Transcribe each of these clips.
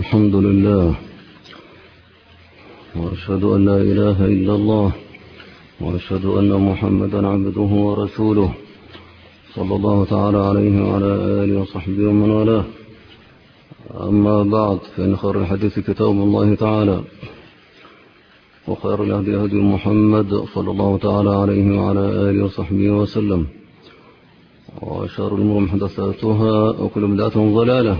الحمد لله، وأشهد أن لا إله إلا الله، وأشهد أن محمدا عبده ورسوله صلى الله تعالى عليه وعلى آله وصحبه ومن والاه. أما بعد، فإن خير الحديث كتاب الله تعالى، وخير الهدي هدي محمد صلى الله تعالى عليه وعلى آله وصحبه وسلم، وشر الأمور محدثاتها، وكل بدعة ضلالة.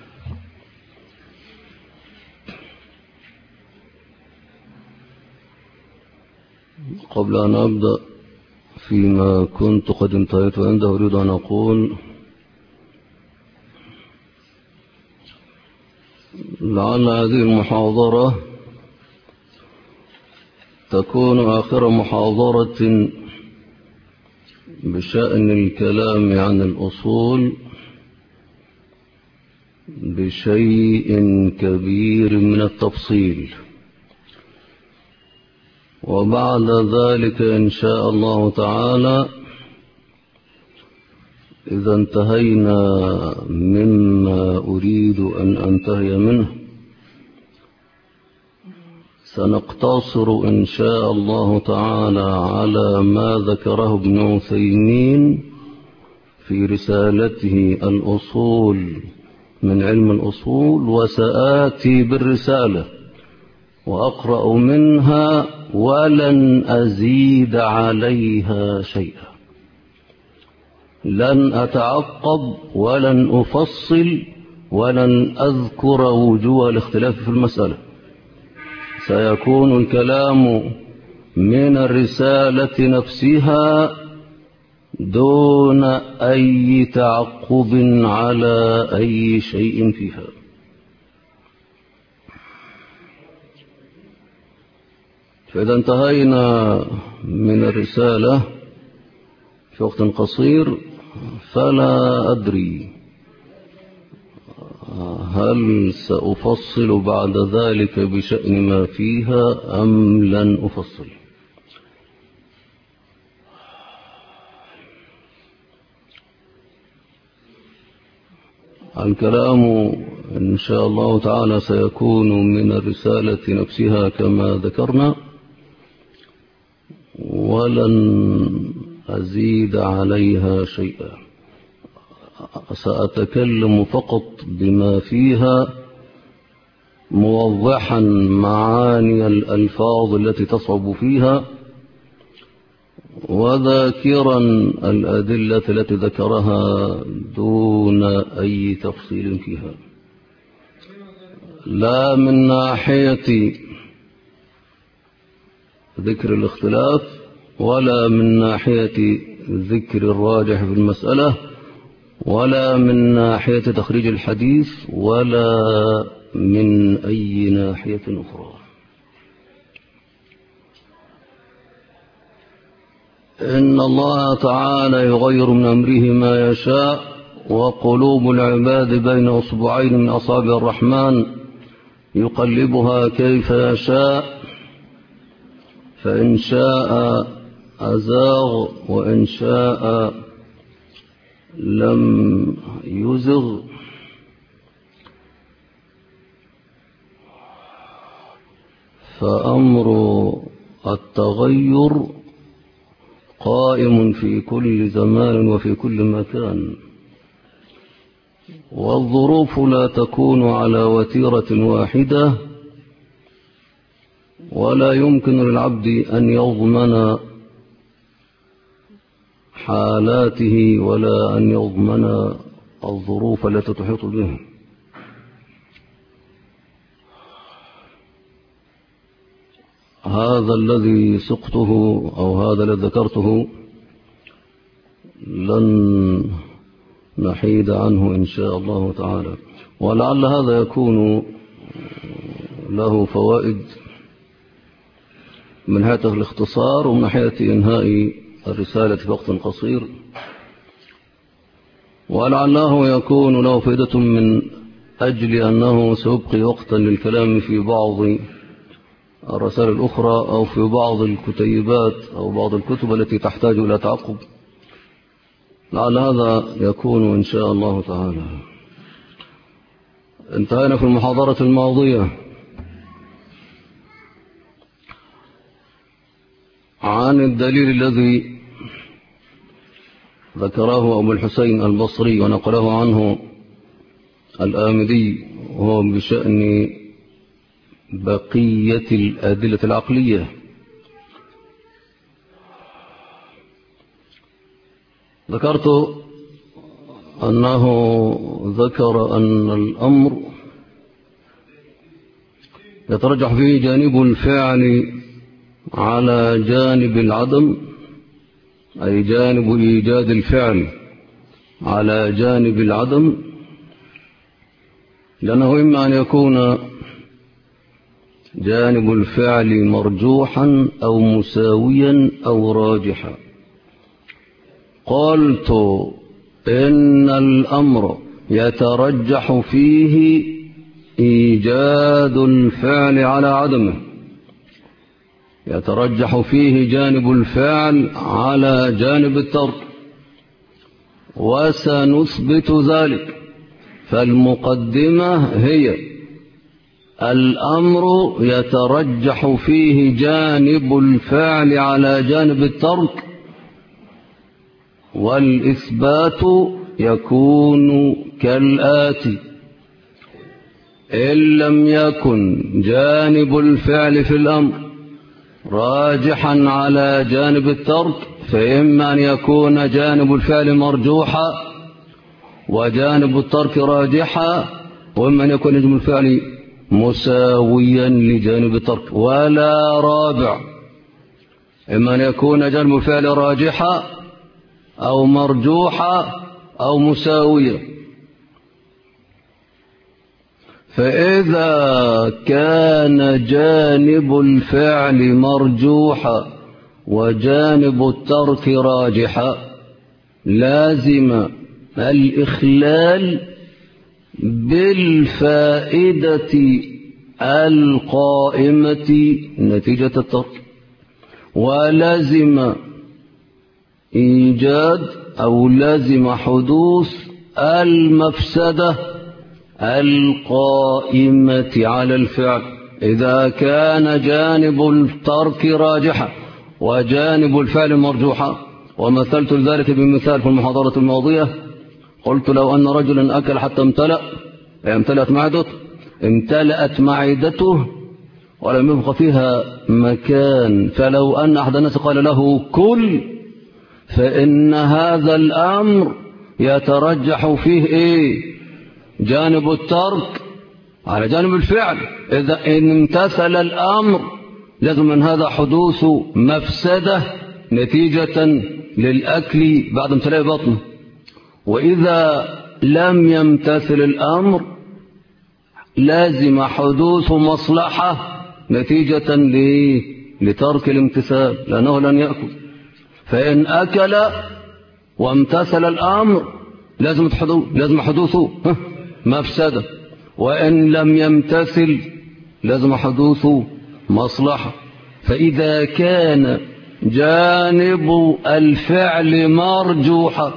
قبل أن أبدأ فيما كنت قد انتهيت عنده، أريد أن أقول لعل هذه المحاضرة تكون آخر محاضرة بشأن الكلام عن الأصول بشيء كبير من التفصيل، وبعد ذلك إن شاء الله تعالى إذا انتهينا مما أريد أن أنتهي منه سنقتصر إن شاء الله تعالى على ما ذكره ابن عثيمين في رسالته الأصول من علم الأصول، وسآتي بالرسالة وأقرأ منها ولن أزيد عليها شيئا، لن أتعقب ولن أفصل ولن أذكر وجوه الاختلاف في المسألة. سيكون الكلام من الرسالة نفسها دون أي تعقب على أي شيء فيها. فإذا انتهينا من الرسالة في وقت قصير فلا أدري هل سأفصل بعد ذلك بشأن ما فيها أم لن أفصل. الكلام إن شاء الله تعالى سيكون من الرسالة نفسها كما ذكرنا، ولن أزيد عليها شيئا. سأتكلم فقط بما فيها، موضحا معاني الألفاظ التي تصعب فيها، وذاكرا الأدلة التي ذكرها دون أي تفصيل فيها، لا من ناحية ذكر الاختلاف ولا من ناحية ذكر الراجح في المسألة ولا من ناحية تخريج الحديث ولا من أي ناحية أخرى. إن الله تعالى يغير من أمره ما يشاء، وقلوب العباد بين أصبعين من أصابع الرحمن يقلبها كيف يشاء، فإن شاء أزاغ وإن شاء لم يزغ. فأمر التغير قائم في كل زمان وفي كل مكان، والظروف لا تكون على وتيرة واحدة، ولا يمكن للعبد أن يضمن حالاته ولا أن يضمن الظروف التي تحيط به. هذا الذي سقته أو هذا الذي ذكرته لن نحيد عنه إن شاء الله تعالى، ولعل هذا يكون له فوائد من ناحية الاختصار ومن ناحية إنهاء الرسالة في وقت قصير، ولعله يكون له فائدة من أجل أنه سيبقي وقتا للكلام في بعض الرسائل الأخرى أو في بعض الكتيبات أو بعض الكتب التي تحتاج إلى تعقب. لعل هذا يكون إن شاء الله تعالى. انتهينا في المحاضرة الماضية عن الدليل الذي ذكره أبو الحسين البصري ونقله عنه الآمدي، وهو بشأن بقية الأدلة العقلية. ذكرت أنه ذكر أن الأمر يترجح فيه جانب الفعل على جانب العدم، أي جانب إيجاد الفعل على جانب العدم، لأنه إما أن يكون جانب الفعل مرجوحا أو مساويا أو راجحا. قلت إن الأمر يترجح فيه إيجاد الفعل على عدمه، يترجح فيه جانب الفعل على جانب الترك، وسنثبت ذلك. فالمقدمة هي الأمر يترجح فيه جانب الفعل على جانب الترك، والإثبات يكون كالآتي: إن لم يكن جانب الفعل في الأمر راجحا على جانب الترك، فإما أن يكون جانب الفعل مرجوحا وجانب الترك راجحا، وإما أن يكون جانب الفعل مساويا لجانب الترك. ولا رابع: إما أن يكون جانب الفعل راجحا أو مرجوحا أو مساويا. فإذا كان جانب الفعل مرجوحا وجانب الترك راجحا، لازم الإخلال بالفائدة القائمة نتيجة الترك، ولازم إيجاد أو لازم حدوث المفسدة القائمة على الفعل. إذا كان جانب الترك راجحا وجانب الفعل مرجوحا، ومثلت ذلك بمثال في المحاضرة الماضية. قلت لو أن رجلا أكل حتى امتلأت معدته ولم يبق فيها مكان، فلو أن أحد الناس قال له كل، فإن هذا الأمر يترجح فيه جانب الترك على جانب الفعل. إذا امتثل الأمر لازم من هذا حدوث مفسدة نتيجة للأكل بعد امتلاء بطنه، وإذا لم يمتثل الأمر لازم حدوث مصلحة نتيجة لترك الامتثال، لأنه لن يأكل. فإن أكل وامتثل الأمر لازم حدوث مفسدة، وإن لم يمتثل لازم حدوث مصلحة. فإذا كان جانب الفعل مرجوحا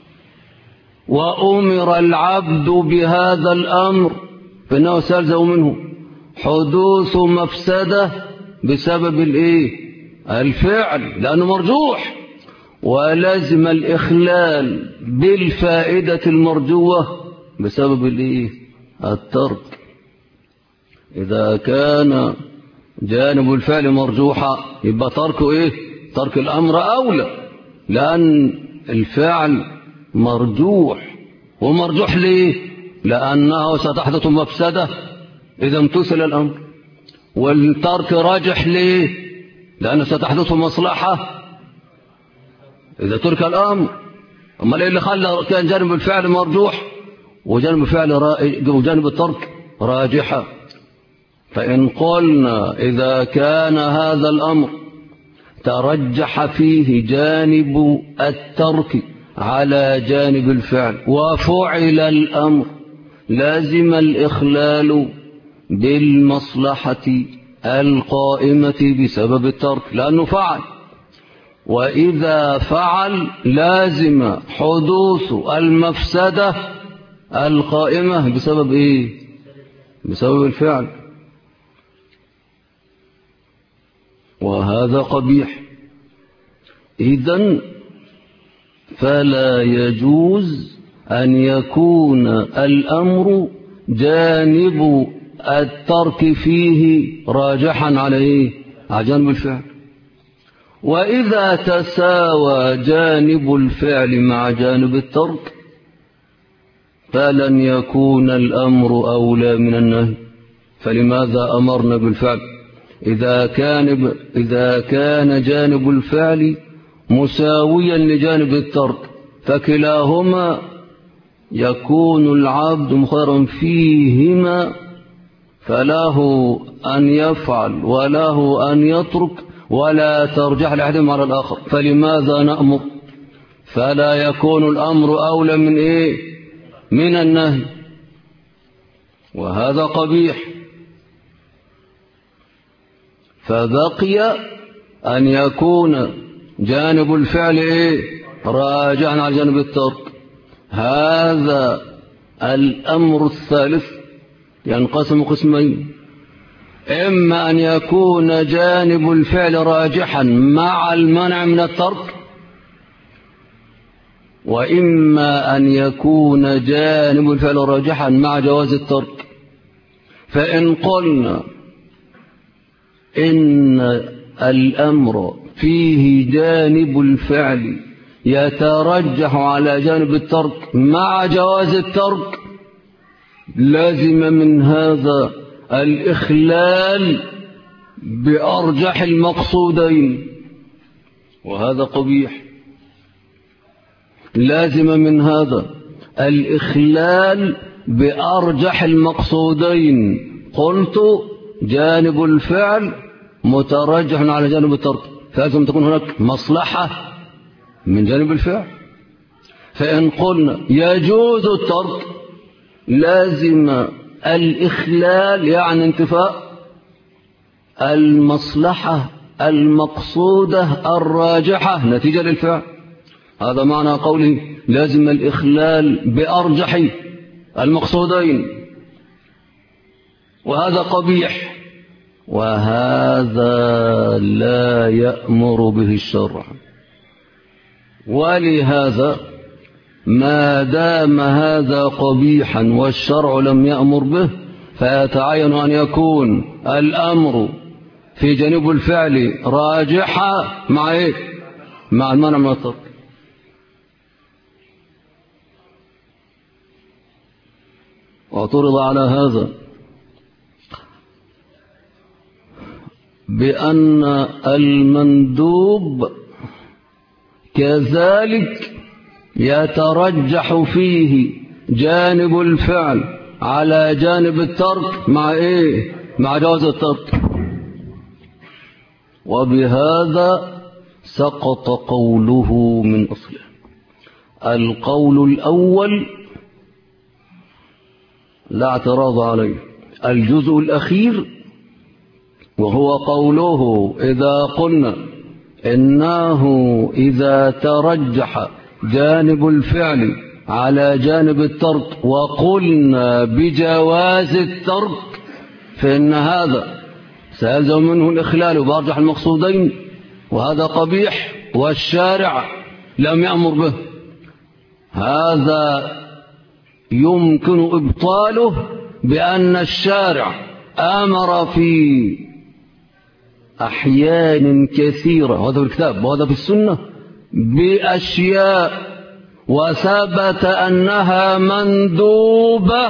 وأمر العبد بهذا الأمر، فإنه سيلزم منه حدوث مفسدة بسبب الفعل لأنه مرجوح، ولازم الإخلال بالفائدة المرجوة بسبب الترك. إذا كان جانب الفعل مرجوحا يبقى تركه ترك الأمر أولى، لأن الفعل مرجوح. ومرجوح ليه؟ لأنه ستحدث مفسدة إذا امتثل الأمر. والترك راجح ليه؟ لأنه ستحدث مصلحة إذا ترك الأمر. أما اللي خلى كان جانب الفعل مرجوح وجانب الترك راجحة. فإن قلنا إذا كان هذا الأمر ترجح فيه جانب الترك على جانب الفعل وفعل الأمر، لازم الإخلال بالمصلحة القائمة بسبب الترك لأنه فعل. وإذا فعل لازم حدوث المفسدة القائمة بسبب بسبب الفعل، وهذا قبيح. إذن فلا يجوز أن يكون الأمر جانب الترك فيه راجحا على جانب الفعل. وإذا تساوى جانب الفعل مع جانب الترك فلن يكون الأمر أولى من النهي. فلماذا أمرنا بالفعل إذا كان جانب الفعل مساويا لجانب الترك؟ فكلاهما يكون العبد مخيرا فيهما، فله أن يفعل وله أن يترك، ولا ترجح لأحدهما على الآخر. فلماذا نأمر؟ فلا يكون الأمر أولى من النهي، وهذا قبيح. فبقي أن يكون جانب الفعل راجعا على جانب الترك. هذا الأمر الثالث ينقسم قسمين: إما أن يكون جانب الفعل راجحا مع المنع من الترك، وإما أن يكون جانب الفعل راجحا مع جواز الترك. فإن قلنا إن الأمر فيه جانب الفعل يترجح على جانب الترك مع جواز الترك، لازم من هذا الإخلال بأرجح المقصودين، وهذا قبيح. لازم من هذا الإخلال بأرجح المقصودين. قلت جانب الفعل مترجح على جانب الترك، فلازم تكون هناك مصلحة من جانب الفعل. فإن قلنا يجوز الترك لازم الإخلال، يعني انتفاء المصلحة المقصودة الراجحة نتيجة للفعل. هذا معنى قوله لازم الإخلال بأرجح المقصودين، وهذا قبيح، وهذا لا يأمر به الشرع. ولهذا ما دام هذا قبيحا والشرع لم يأمر به، فيتعين أن يكون الأمر في جانب الفعل راجحا مع المنع من الترك. واعترض على هذا بأن المندوب كذلك يترجح فيه جانب الفعل على جانب الترك مع جواز الترك. وبهذا سقط قوله من أصله. القول الأول لا اعتراض عليه. الجزء الأخير وهو قوله إذا قلنا إنه إذا ترجح جانب الفعل على جانب الترك وقلنا بجواز الترك، فإن هذا سيلزم منه الإخلال بأرجح المقصودين، وهذا قبيح والشارع لم يأمر به. هذا يمكن إبطاله بأن الشارع أمر في أحيان كثيرة، وهذا في الكتاب وهذا في السنة، بأشياء وثبت أنها مندوبة،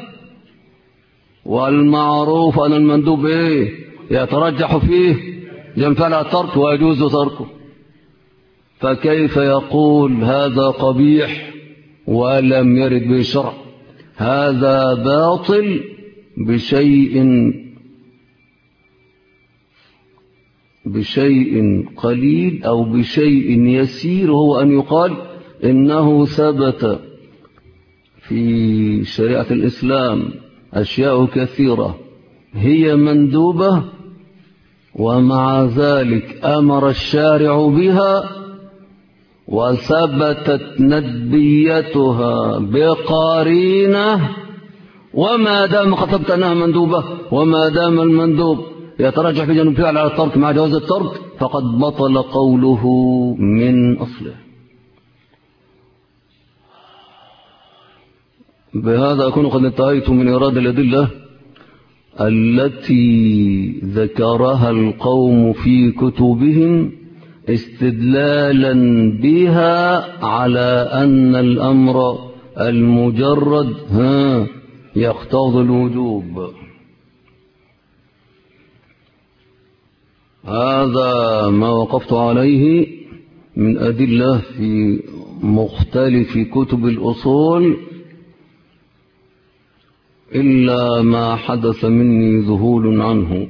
والمعروف أن المندوب يترجح فيه جنب فعل الترك ويجوز تركه. فكيف يقول هذا قبيح ولم يرد به الشرع؟ هذا باطل بشيء قليل أو بشيء يسير، هو أن يقال إنه ثبت في شريعة الإسلام أشياء كثيرة هي مندوبة، ومع ذلك أمر الشارع بها وثبتت ندبيتها بقرينة، وما دام خطبت أنها مندوبة وما دام المندوب يترجح في جانب الفعل على الترك مع جواز الترك فقد بطل قوله من أصله. بهذا أكون قد انتهيت من إيراد الأدلة التي ذكرها القوم في كتبهم استدلالا بها على أن الأمر المجرد يقتضي الوجوب. هذا ما وقفت عليه من أدلة في مختلف كتب الأصول إلا ما حدث مني ذهول عنه.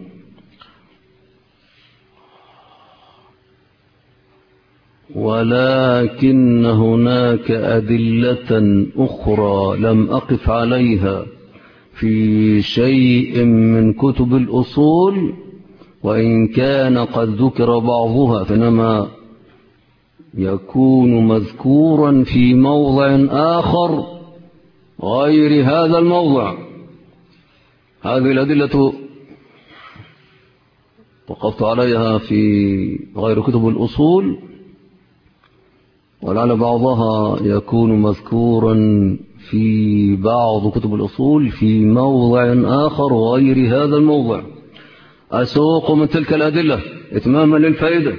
ولكن هناك أدلة أخرى لم أقف عليها في شيء من كتب الأصول، وإن كان قد ذكر بعضها فإنما يكون مذكورا في موضع آخر غير هذا الموضع. هذه الأدلة وقفت عليها في غير كتب الأصول، ولعل بعضها يكون مذكورا في بعض كتب الأصول في موضع آخر غير هذا الموضع. أسوق من تلك الأدلة إتماما للفائدة.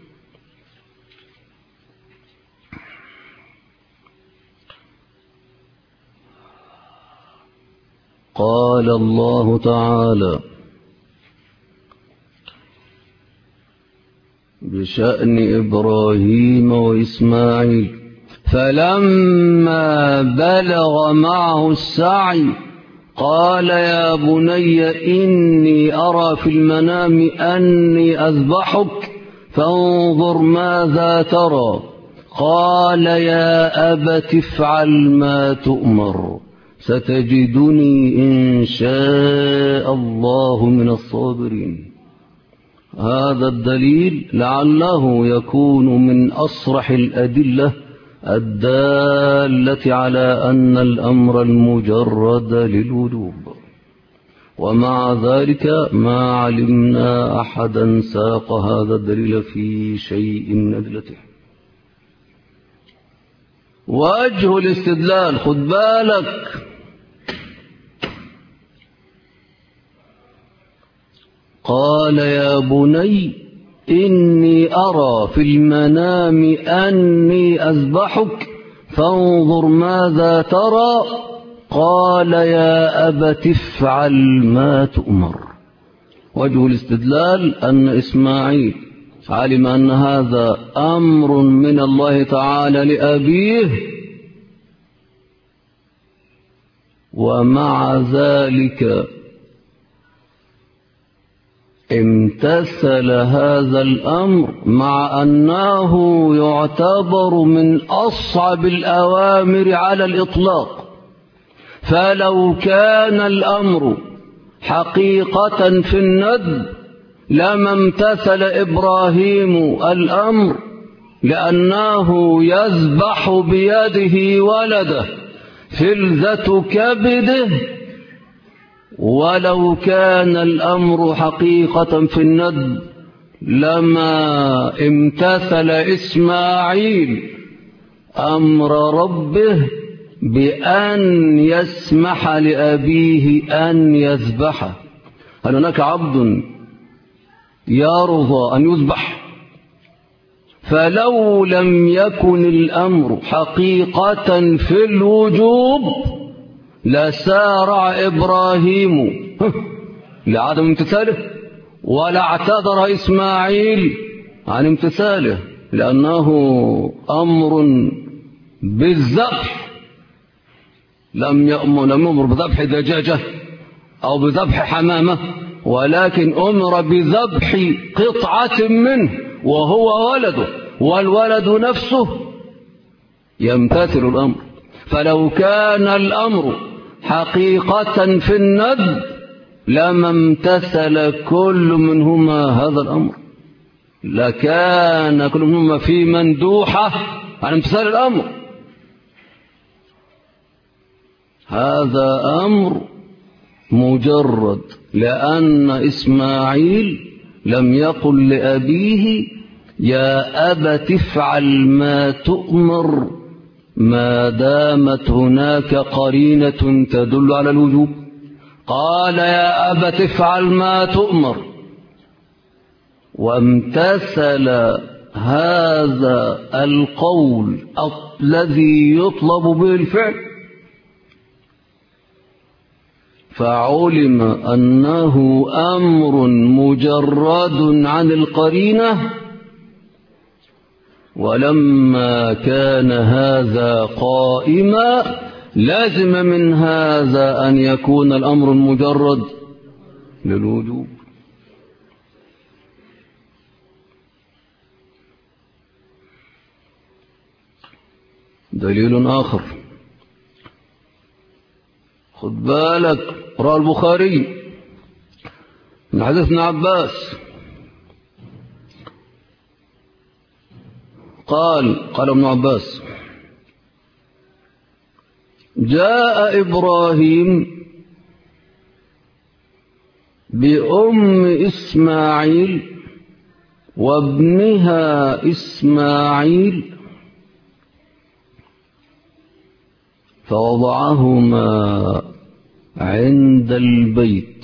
قال الله تعالى بشأن إبراهيم وإسماعيل: فلما بلغ معه السعي قال يا بني إني أرى في المنام أني أذبحك فانظر ماذا ترى. قال يا أبت افعل ما تؤمر ستجدني إن شاء الله من الصابرين. هذا الدليل لعله يكون من أصرح الأدلة الدالة على أن الأمر المجرد للوجوب، ومع ذلك ما علمنا أحدا ساق هذا الدليل في شيء من أدلته. وجه الاستدلال، خد بالك، قال يا بني إني أرى في المنام أني أذبحك فانظر ماذا ترى. قال يا أبت افعل ما تؤمر. وجه الاستدلال أن إسماعيل علم أن هذا أمر من الله تعالى لأبيه، ومع ذلك امتثل هذا الأمر مع أنه يعتبر من أصعب الأوامر على الإطلاق. فلو كان الأمر حقيقة في الندب لما امتثل إبراهيم الأمر، لأنه يذبح بيده ولده فلذة كبده. ولو كان الأمر حقيقة في الندب لما امتثل إسماعيل أمر ربه بأن يسمح لأبيه أن يذبحه. هل هناك عبد يرضى أن يذبح؟ فلو لم يكن الأمر حقيقة في الوجوب لسارع إبراهيم لعدم امتثاله، ولا اعتذر إسماعيل عن امتثاله، لأنه أمر بالذبح. لم يأمر بذبح دجاجة أو بذبح حمامة، ولكن أمر بذبح قطعة منه وهو ولده، والولد نفسه يمتثل الأمر. فلو كان الأمر حقيقة في الندب لما امتثل كل منهما هذا الأمر، لكان كل منهما في مندوحة عن امتثال الأمر. هذا أمر مجرد، لأن إسماعيل لم يقل لأبيه يا أبت افعل ما تؤمر ما دامت هناك قرينة تدل على الوجوب. قال يا أبت افعل ما تؤمر، وامتثل هذا القول الذي يطلب به الفعل، فعلم أنه أمر مجرد عن القرينة. ولما كان هذا قائما لازم من هذا أن يكون الأمر المجرد للوجوب. دليل آخر، خد بالك، رواه البخاري من حديث ابن عباس قال ابن عباس جاء إبراهيم بأم إسماعيل وابنها إسماعيل فوضعهما عند البيت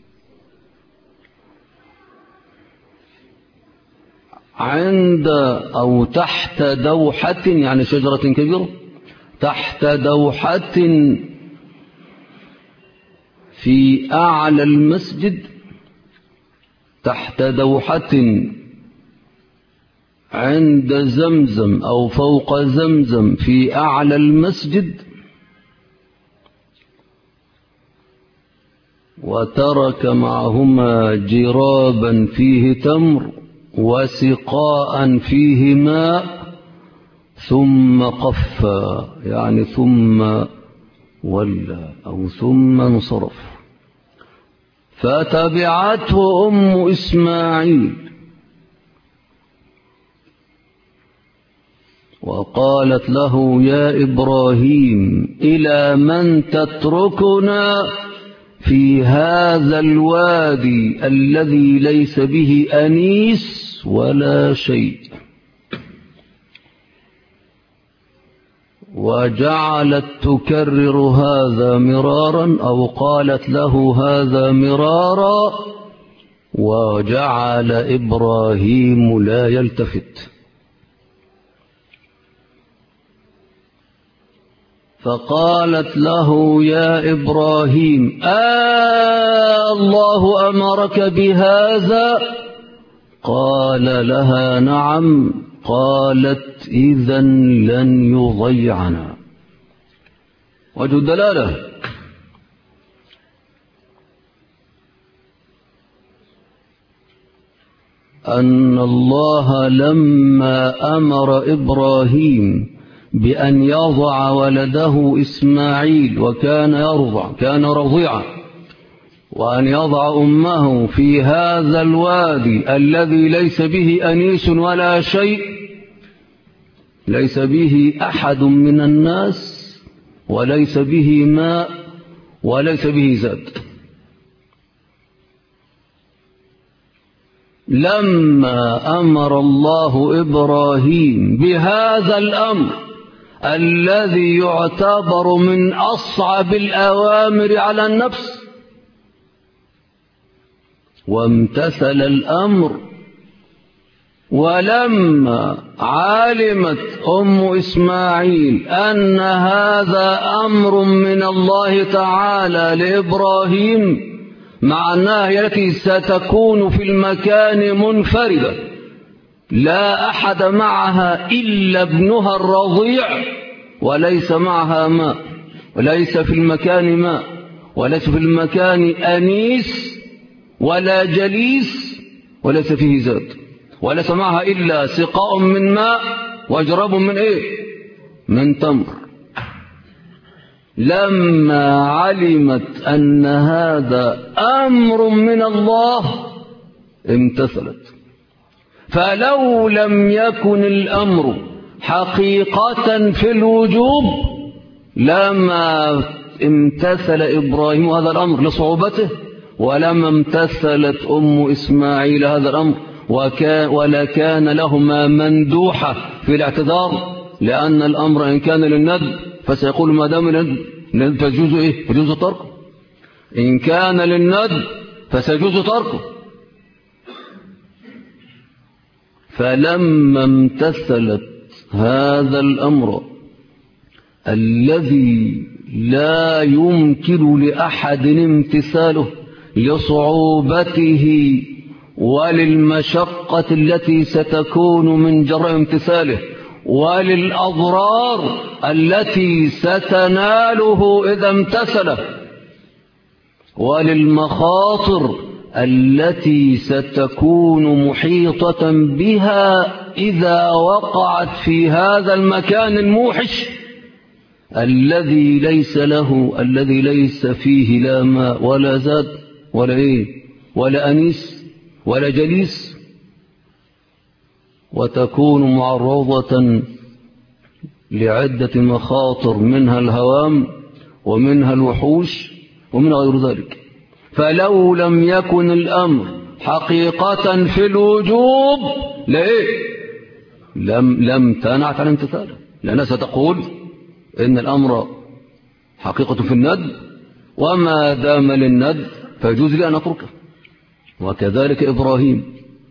عند أو تحت دوحة، يعني شجرة كبيرة، تحت دوحة في أعلى المسجد، تحت دوحة عند زمزم أو فوق زمزم في أعلى المسجد، وترك معهما جرابا فيه تمر وسقاء فيه ماء، ثم قفى، يعني ثم ولى أو ثم انصرف. فتبعته أم إسماعيل وقالت له يا إبراهيم إلى من تتركنا في هذا الوادي الذي ليس به أنيس ولا شيء؟ وجعلت تكرر هذا مرارا، أو قالت له هذا مرارا، وجعل إبراهيم لا يلتفت. فقالت له يا إبراهيم الله أمرك بهذا؟ قال لها نعم. قالت إذن لن يضيعنا. وجه الدلالة أن الله لما أمر إبراهيم بأن يضع ولده إسماعيل، وكان يرضع، كان رضيعا، وأن يضع أمه في هذا الوادي الذي ليس به أنيس ولا شيء، ليس به أحد من الناس، وليس به ماء، وليس به زاد. لما أمر الله إبراهيم بهذا الأمر الذي يعتبر من أصعب الأوامر على النفس، وامتثل الأمر، ولما علمت أم إسماعيل أن هذا أمر من الله تعالى لإبراهيم، معناه التي ستكون في المكان منفردة لا أحد معها إلا ابنها الرضيع، وليس معها ماء، وليس في المكان ماء، وليس في المكان أنيس ولا جليس، وليس فيه زاد، وليس معها إلا سقاء من ماء وجراب من من تمر. لما علمت أن هذا أمر من الله امتثلت. فلو لم يكن الأمر حقيقة في الوجوب لما امتثل إبراهيم هذا الأمر لصعوبته، ولما امتثلت أم إسماعيل هذا الأمر ولا كان لهما مندوحة في الاعتذار، لأن الأمر إن كان للندب فسيقول ما دام للندب فيجوز إيه؟ يجوز تركه. إن كان للندب فسيجوز تركه. فلما امتثلت هذا الأمر الذي لا يمكن لأحد امتثاله لصعوبته وللمشقة التي ستكون من جراء امتثاله وللأضرار التي ستناله إذا امتثله وللمخاطر التي ستكون محيطة بها إذا وقعت في هذا المكان الموحش الذي ليس له، الذي ليس فيه لا ماء ولا زاد ولا إيه ولا أنيس ولا جليس، وتكون معرضة لعدة مخاطر منها الهوام ومنها الوحوش ومن غير ذلك. فلو لم يكن الأمر حقيقة في الوجوب لم تنعت عن امتثاله، لأنها ستقول إن الأمر حقيقة في الند، وما دام للند فيجوز لي أن أتركه. وكذلك إبراهيم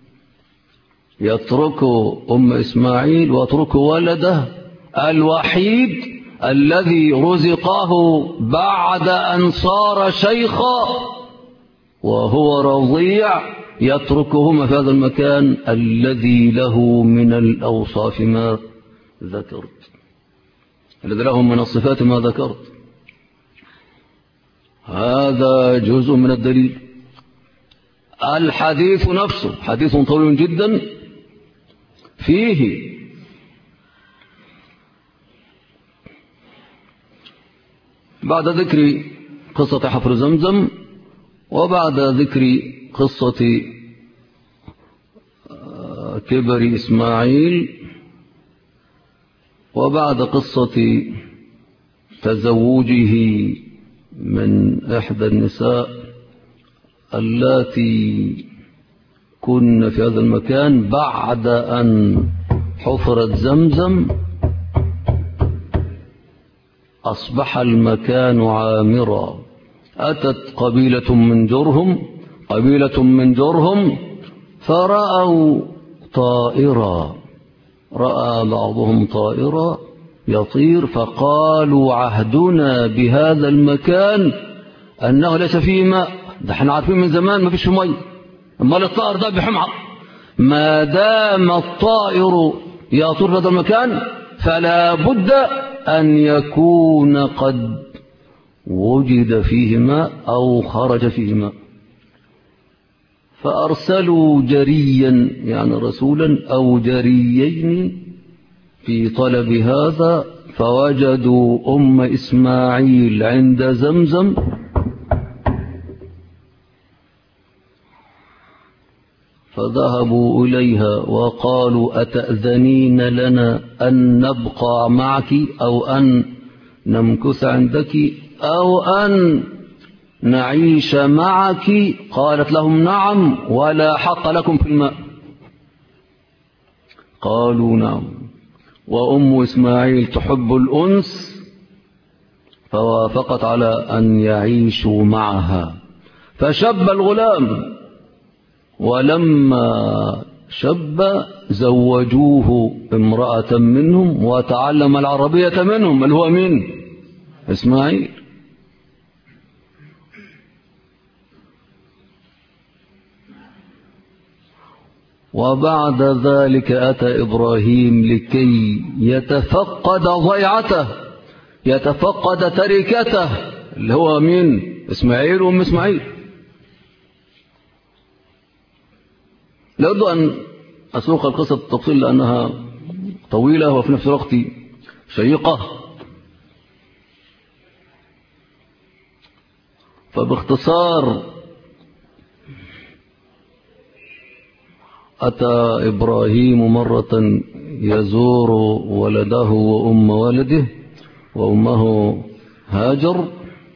يترك أم إسماعيل ويترك ولده الوحيد الذي رزقه بعد أن صار شيخا وهو رضيع، يتركهما في هذا المكان الذي له من الأوصاف ما ذكرت، الذي له من الصفات ما ذكرت. هذا جزء من الدليل. الحديث نفسه حديث طويل جدا فيه بعد ذكر قصة حفر زمزم وبعد ذكر قصة كبر إسماعيل وبعد قصة تزوجه من إحدى النساء اللاتي كن في هذا المكان بعد أن حفرت زمزم، أصبح المكان عامرا. أتت قبيلة من جرهم فرأوا طائرا، رأى بعضهم طائرا يطير فقالوا عهدنا بهذا المكان أنه ليس فيه ماء، ده احنا عارفين من زمان ما فيش مية، امال الطائر ده بحمع. ما دام الطائر يطير في هذا المكان فلا بد أن يكون قد وجد فيه ماء أو خرج فيه ماء. فأرسلوا جريا يعني رسولا أو جريين في طلب هذا، فوجدوا أم إسماعيل عند زمزم فذهبوا إليها وقالوا أتأذنين لنا أن نبقى معك أو أن نمكث عندك أو أن نعيش معك؟ قالت لهم نعم ولا حق لكم في الماء. قالوا نعم. وأم إسماعيل تحب الأنس فوافقت على أن يعيشوا معها. فشب الغلام، ولما شب زوجوه امرأة منهم وتعلم العربية منهم، اللي هو مين؟ إسماعيل. وبعد ذلك أتى إبراهيم لكي يتفقد ضيعته، يتفقد تركته، اللي هو مين؟ إسماعيل وأم إسماعيل. لابد أن أسوق القصة التفصيل لأنها طويلة وفي نفس الوقت شيقة. فباختصار أتى إبراهيم مرة يزور ولده وأم ولده وأمه هاجر،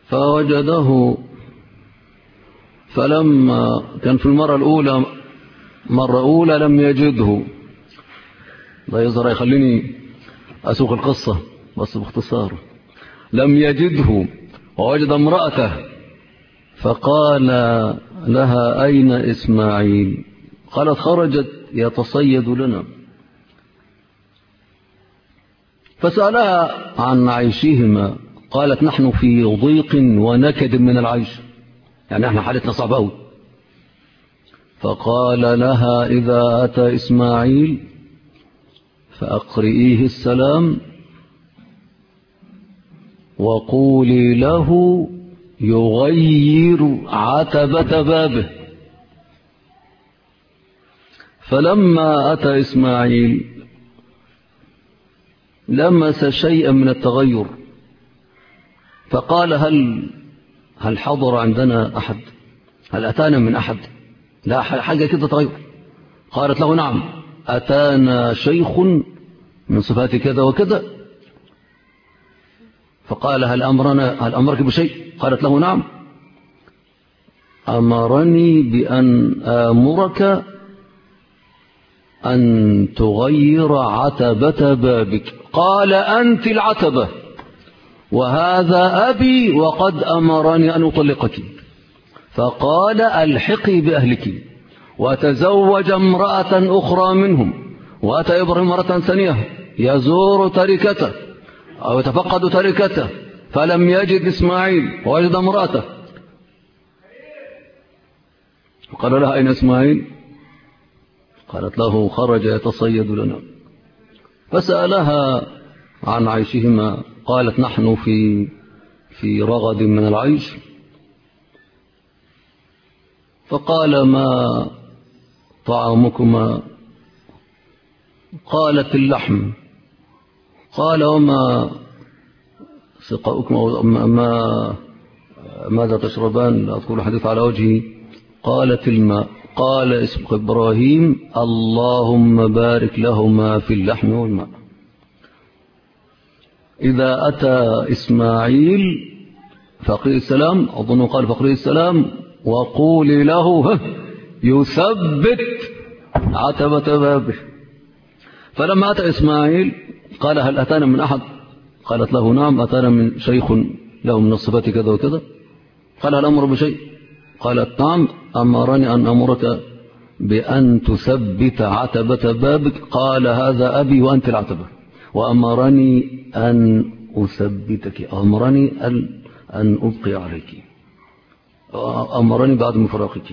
فوجده، فلما كان في مرة أولى لم يجده. ده يظهر يخليني أسوق القصة بس باختصار. لم يجده ووجد امرأته فقال لها: أين إسماعيل؟ قالت: خرجت يتصيد لنا. فسألها عن عيشهما، قالت: نحن في ضيق ونكد من العيش، يعني احنا حالتنا صعبة أوي. فقال لها: إذا أتى إسماعيل فأقرئيه السلام وقولي له يغير عتبة بابه. فلما أتى إسماعيل لمس شيئا من التغير، فقال: هل حضر عندنا أحد؟ هل أتانا من أحد؟ لا، حاجة كده تغير. قالت له: نعم، أتانا شيخ من صفات كذا وكذا. فقال: هل أمرك بشيء؟ قالت له: نعم، أمرني بأن آمرك أن تغير عتبة بابك. قال: أنت العتبة وهذا أبي وقد أمرني أن أطلقك. فقال: ألحقي بأهلك. وتزوج امرأة أخرى منهم، وأتى إبراهيم مرة ثانية يزور تركته أو يتفقد تركته، فلم يجد إسماعيل ووجد امرأته. قال لها: أين إسماعيل؟ قالت له: خرج يتصيد لنا. فسألها عن عيشهما، قالت: نحن في رغد من العيش. فقال: ما طعامكما؟ قالت: اللحم. قال: وما سقاؤكما؟ ماذا تشربان؟ لا أذكر الحديث على وجهي. قالت: الماء. قال اسم إبراهيم: اللهم بارك لهما في اللحم والماء. إذا أتى إسماعيل فقرئ السلام، أظن قال فقرئ السلام وقولي له يثبت عتبة بابه. فلما أتى إسماعيل قال: هل أتانا من أحد؟ قالت له: نعم، أتانا من شيخ له من الصفات كذا وكذا. قال: هل أمر بشيء؟ قالت: نعم، أمرني أن أمرك بأن تثبت عتبة بابك. قال: هذا أبي وأنت العتبة، وأمرني أن أثبتك، أمرني أن أبقي عليك، أمرني بعد مفراقك.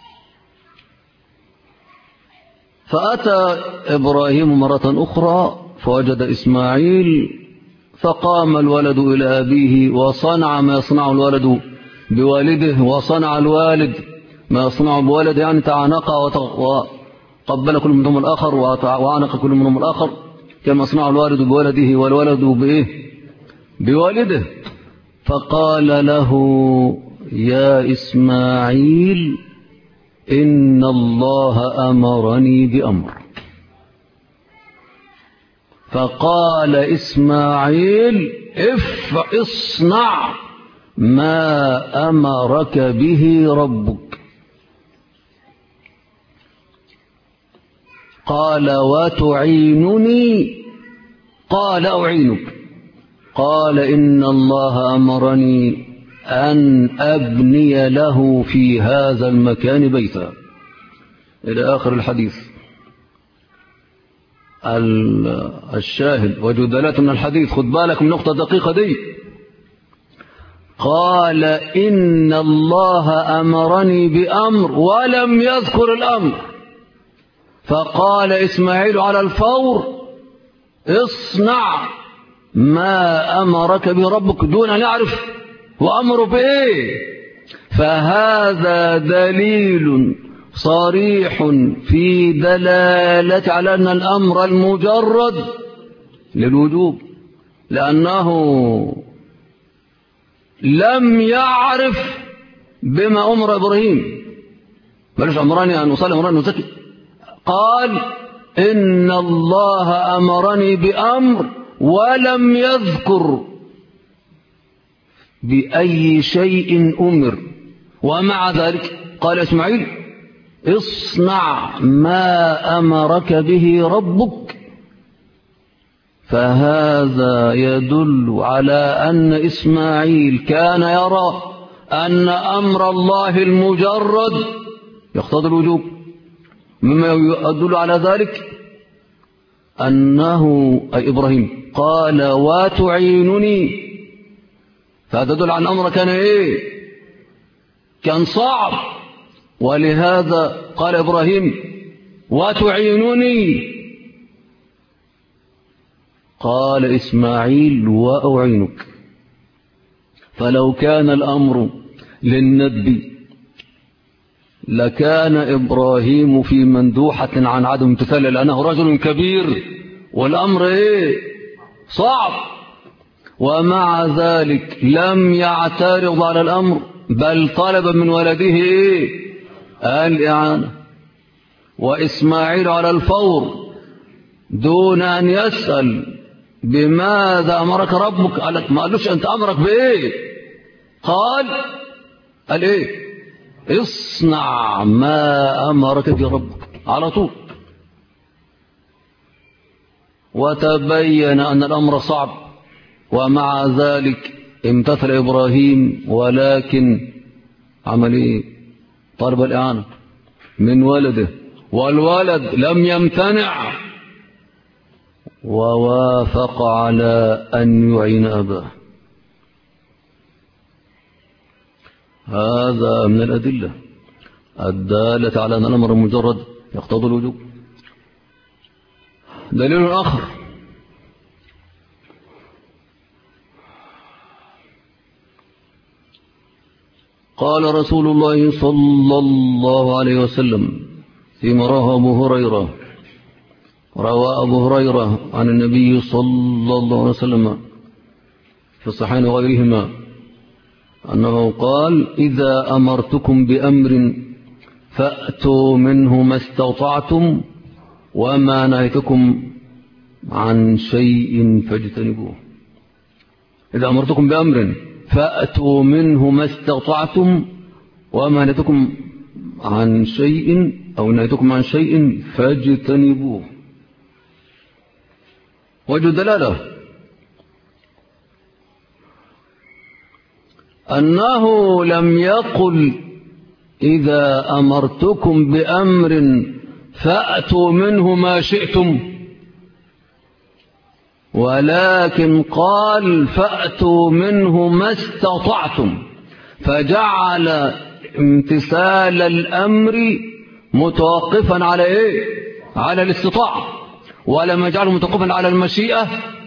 فأتى إبراهيم مرة أخرى فوجد إسماعيل، فقام الولد إلى أبيه وصنع ما يصنع الولد بوالده، وصنع الوالد ما يصنع بولده، يعني تعانق وقبل كل منهم الآخر وعانق كل منهم الآخر كما يصنع الوالد بولده والولد بوالده. فقال له: يا إسماعيل، إن الله أمرني بأمر. فقال إسماعيل: اصنع ما أمرك به ربك. قال: وتعينني؟ قال: أعينك. قال: إن الله أمرني أن أبني له في هذا المكان بيتا، إلى آخر الحديث. الشاهد وجدلات من الحديث، خد بالك من نقطة دقيقة دي. قال: إن الله أمرني بأمر، ولم يذكر الأمر. فقال إسماعيل على الفور: اصنع ما أمرك بربك، دون أن يعرف وأمره بإيه. فهذا دليل صريح في دلالة على أن الأمر المجرد للوجوب، لأنه لم يعرف بما أمر إبراهيم. بلش أمرني أن أصلي، أمرني أن أزكي. قال: إن الله أمرني بأمر، ولم يذكر بأي شيء أمر. ومع ذلك قال إسماعيل اصنع ما أمرك به ربك. فهذا يدل على أن إسماعيل كان يرى أن أمر الله المجرد يقتضي الوجوب. مما يدل على ذلك أنه أي إبراهيم قال وتعينني، فهذا يدل على الأمر كان إيه؟ كان صعب. ولهذا قال إبراهيم وتعينني، قال إسماعيل وأعينك. فلو كان الأمر للندب لكان إبراهيم في مندوحة عن عدم امتثال، لأنه رجل كبير والأمر إيه؟ صعب. ومع ذلك لم يعترض على الأمر، بل طلب من ولده إيه؟ الإعانة. وإسماعيل على الفور دون أن يسأل بماذا أمرك ربك، ما قالوش أنت أمرك بإيه، قال إيه؟ اصنع ما أمرك به ربك على طول. وتبين أن الأمر صعب، ومع ذلك امتثل إبراهيم، ولكن عمل إيه؟ طلب الإعانة من ولده، والولد لم يمتنع ووافق على أن يعين أباه. هذا من الأدلة الدالة على أن الأمر المجرد يقتضي الوجوب. دليل آخر قال رسول الله صلى الله عليه وسلم فيما رواه أبو هريرة، روى أبو هريرة عن النبي صلى الله عليه وسلم في الصحيحين وغيرهما أنه قال إذا أمرتكم بأمر فأتوا منه ما استطعتم وما نهيتكم عن شيء فاجتنبوه. إذا أمرتكم بأمر فأتوا منه ما استطعتم وما نهيتكم عن شيء أو نهيتكم عن شيء فاجتنبوه. وجه دلالة أنه لم يقل إذا أمرتكم بأمر فأتوا منه ما شئتم، ولكن قال فأتوا منه ما استطعتم، فجعل امتثال الأمر متوقفا على إيه؟ على الاستطاعة، ولم يجعله متوقفا على المشيئة.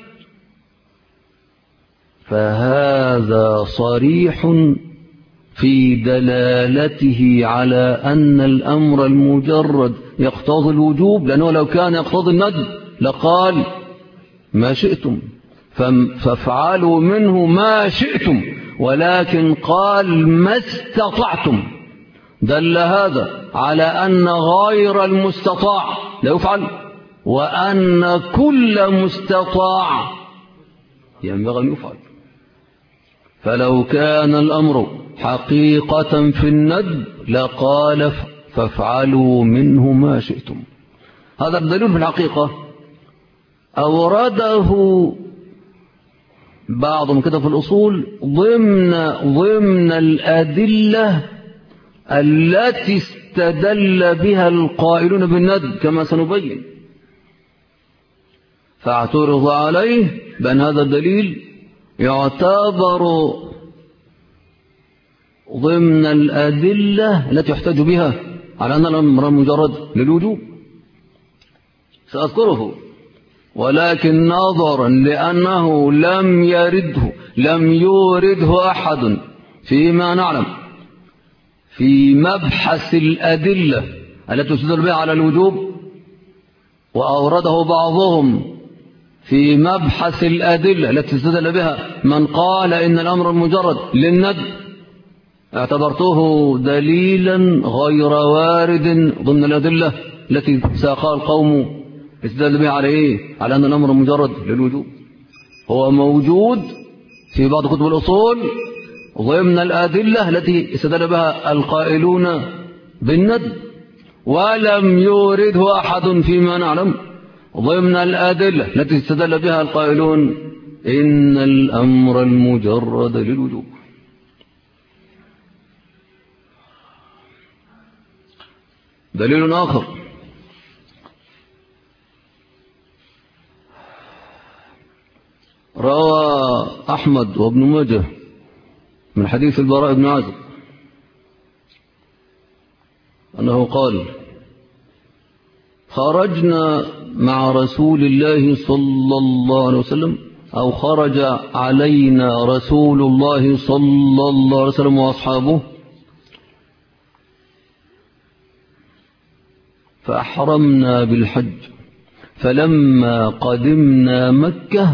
فهذا صريح في دلالته على أن الأمر المجرد يقتضي الوجوب، لأنه لو كان يقتضي الندب لقال ما شئتم فافعلوا منه ما شئتم، ولكن قال ما استطعتم. دل هذا على أن غير المستطاع لا يفعل، وأن كل مستطاع ينبغي أن يفعل. فلو كان الأمر حقيقة في الندب لقال فافعلوا منه ما شئتم. هذا الدليل في الحقيقة أورده بعضهم كده في الأصول ضمن الأدلة التي استدل بها القائلون بالندب كما سنبين، فاعترض عليه بأن هذا الدليل يعتبر ضمن الأدلة التي يحتج بها على أن الأمر مجرد للوجوب. سأذكره، ولكن نظرا لأنه لم يورده أحد فيما نعلم في مبحث الأدلة التي تستدل بها على الوجوب، وأورده بعضهم في مبحث الأدلة التي استدل بها من قال إن الأمر المجرد للندب، اعتبرته دليلا غير وارد ضمن الأدلة التي ساقها القوم استدل بها على إيه؟ على أن الأمر مجرد للوجوب. هو موجود في بعض كتب الأصول ضمن الأدلة التي استدل بها القائلون بالندب ولم يورده أحد فيما نعلم، ضمن الأدلة التي استدل بها القائلون إن الأمر المجرد للوجوب. دليل آخر روى أحمد وابن ماجه من حديث البراء بن عازب أنه قال خرجنا مع رسول الله صلى الله عليه وسلم، أو خرج علينا رسول الله صلى الله عليه وسلم وأصحابه فأحرمنا بالحج، فلما قدمنا مكة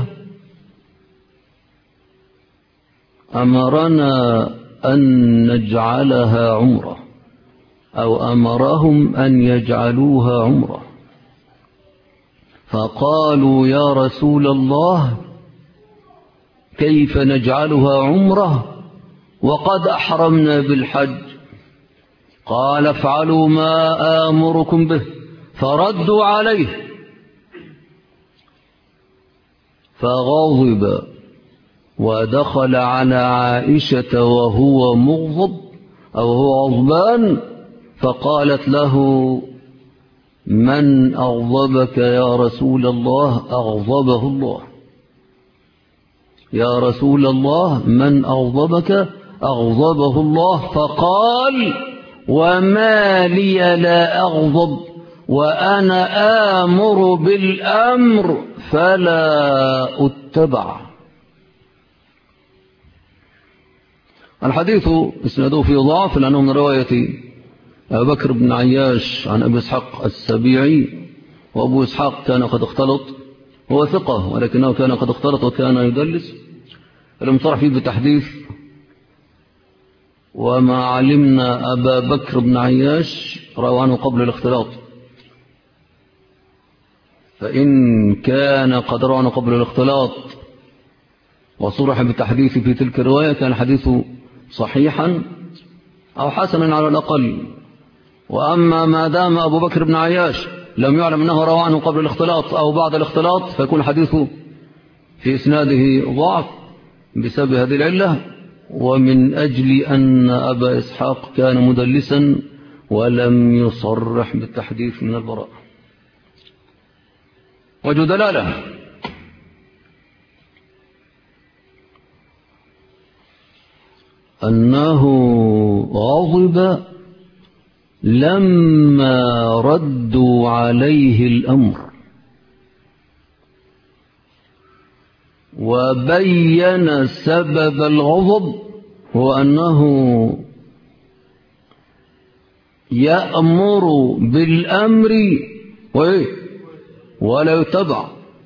أمرنا أن نجعلها عمرة، أو أمرهم أن يجعلوها عمرة، فقالوا يا رسول الله كيف نجعلها عمرة وقد أحرمنا بالحج؟ قال افعلوا ما آمركم به، فردوا عليه فغضب ودخل على عائشة وهو مغضب أو هو غضبان، فقالت له من أغضبك يا رسول الله؟ أغضبه الله. يا رسول الله من أغضبك؟ أغضبه الله. فقال وما لي لا أغضب وأنا آمر بالأمر فلا أتبع. الحديث اسناده فيه ضعف لأنه من رواية أبي بكر بن عياش عن أبي إسحاق السبيعي، وأبو إسحاق كان قد اختلط، هو ثقة ولكنه كان قد اختلط وكان يدلس، لم صرح فيه بتحديث. وما علمنا أبا بكر بن عياش روى عنه قبل الاختلاط، فإن كان قد روى عنه قبل الاختلاط وصرح بالتحديث في تلك الرواية كان الحديث صحيحا أو حسنا على الأقل. وأما ما دام أبو بكر بن عياش لم يعلم أنه روى عنه قبل الاختلاط أو بعد الاختلاط فيكون الحديث في إسناده ضعف بسبب هذه العلة، ومن أجل أن أبا إسحاق كان مدلسا ولم يصرح بالتحديث من البراء. وجه دلالة أنه غضب لما ردوا عليه الأمر، وبين سبب الغضب هو أنه يأمر بالأمر ولا يتبع.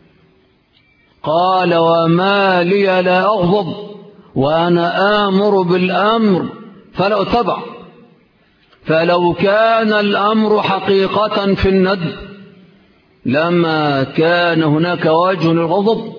قال وما لي لا أغضب وأنا آمر بالأمر فلا أتبع. فلو كان الأمر حقيقة في الندب لما كان هناك وجه للغضب،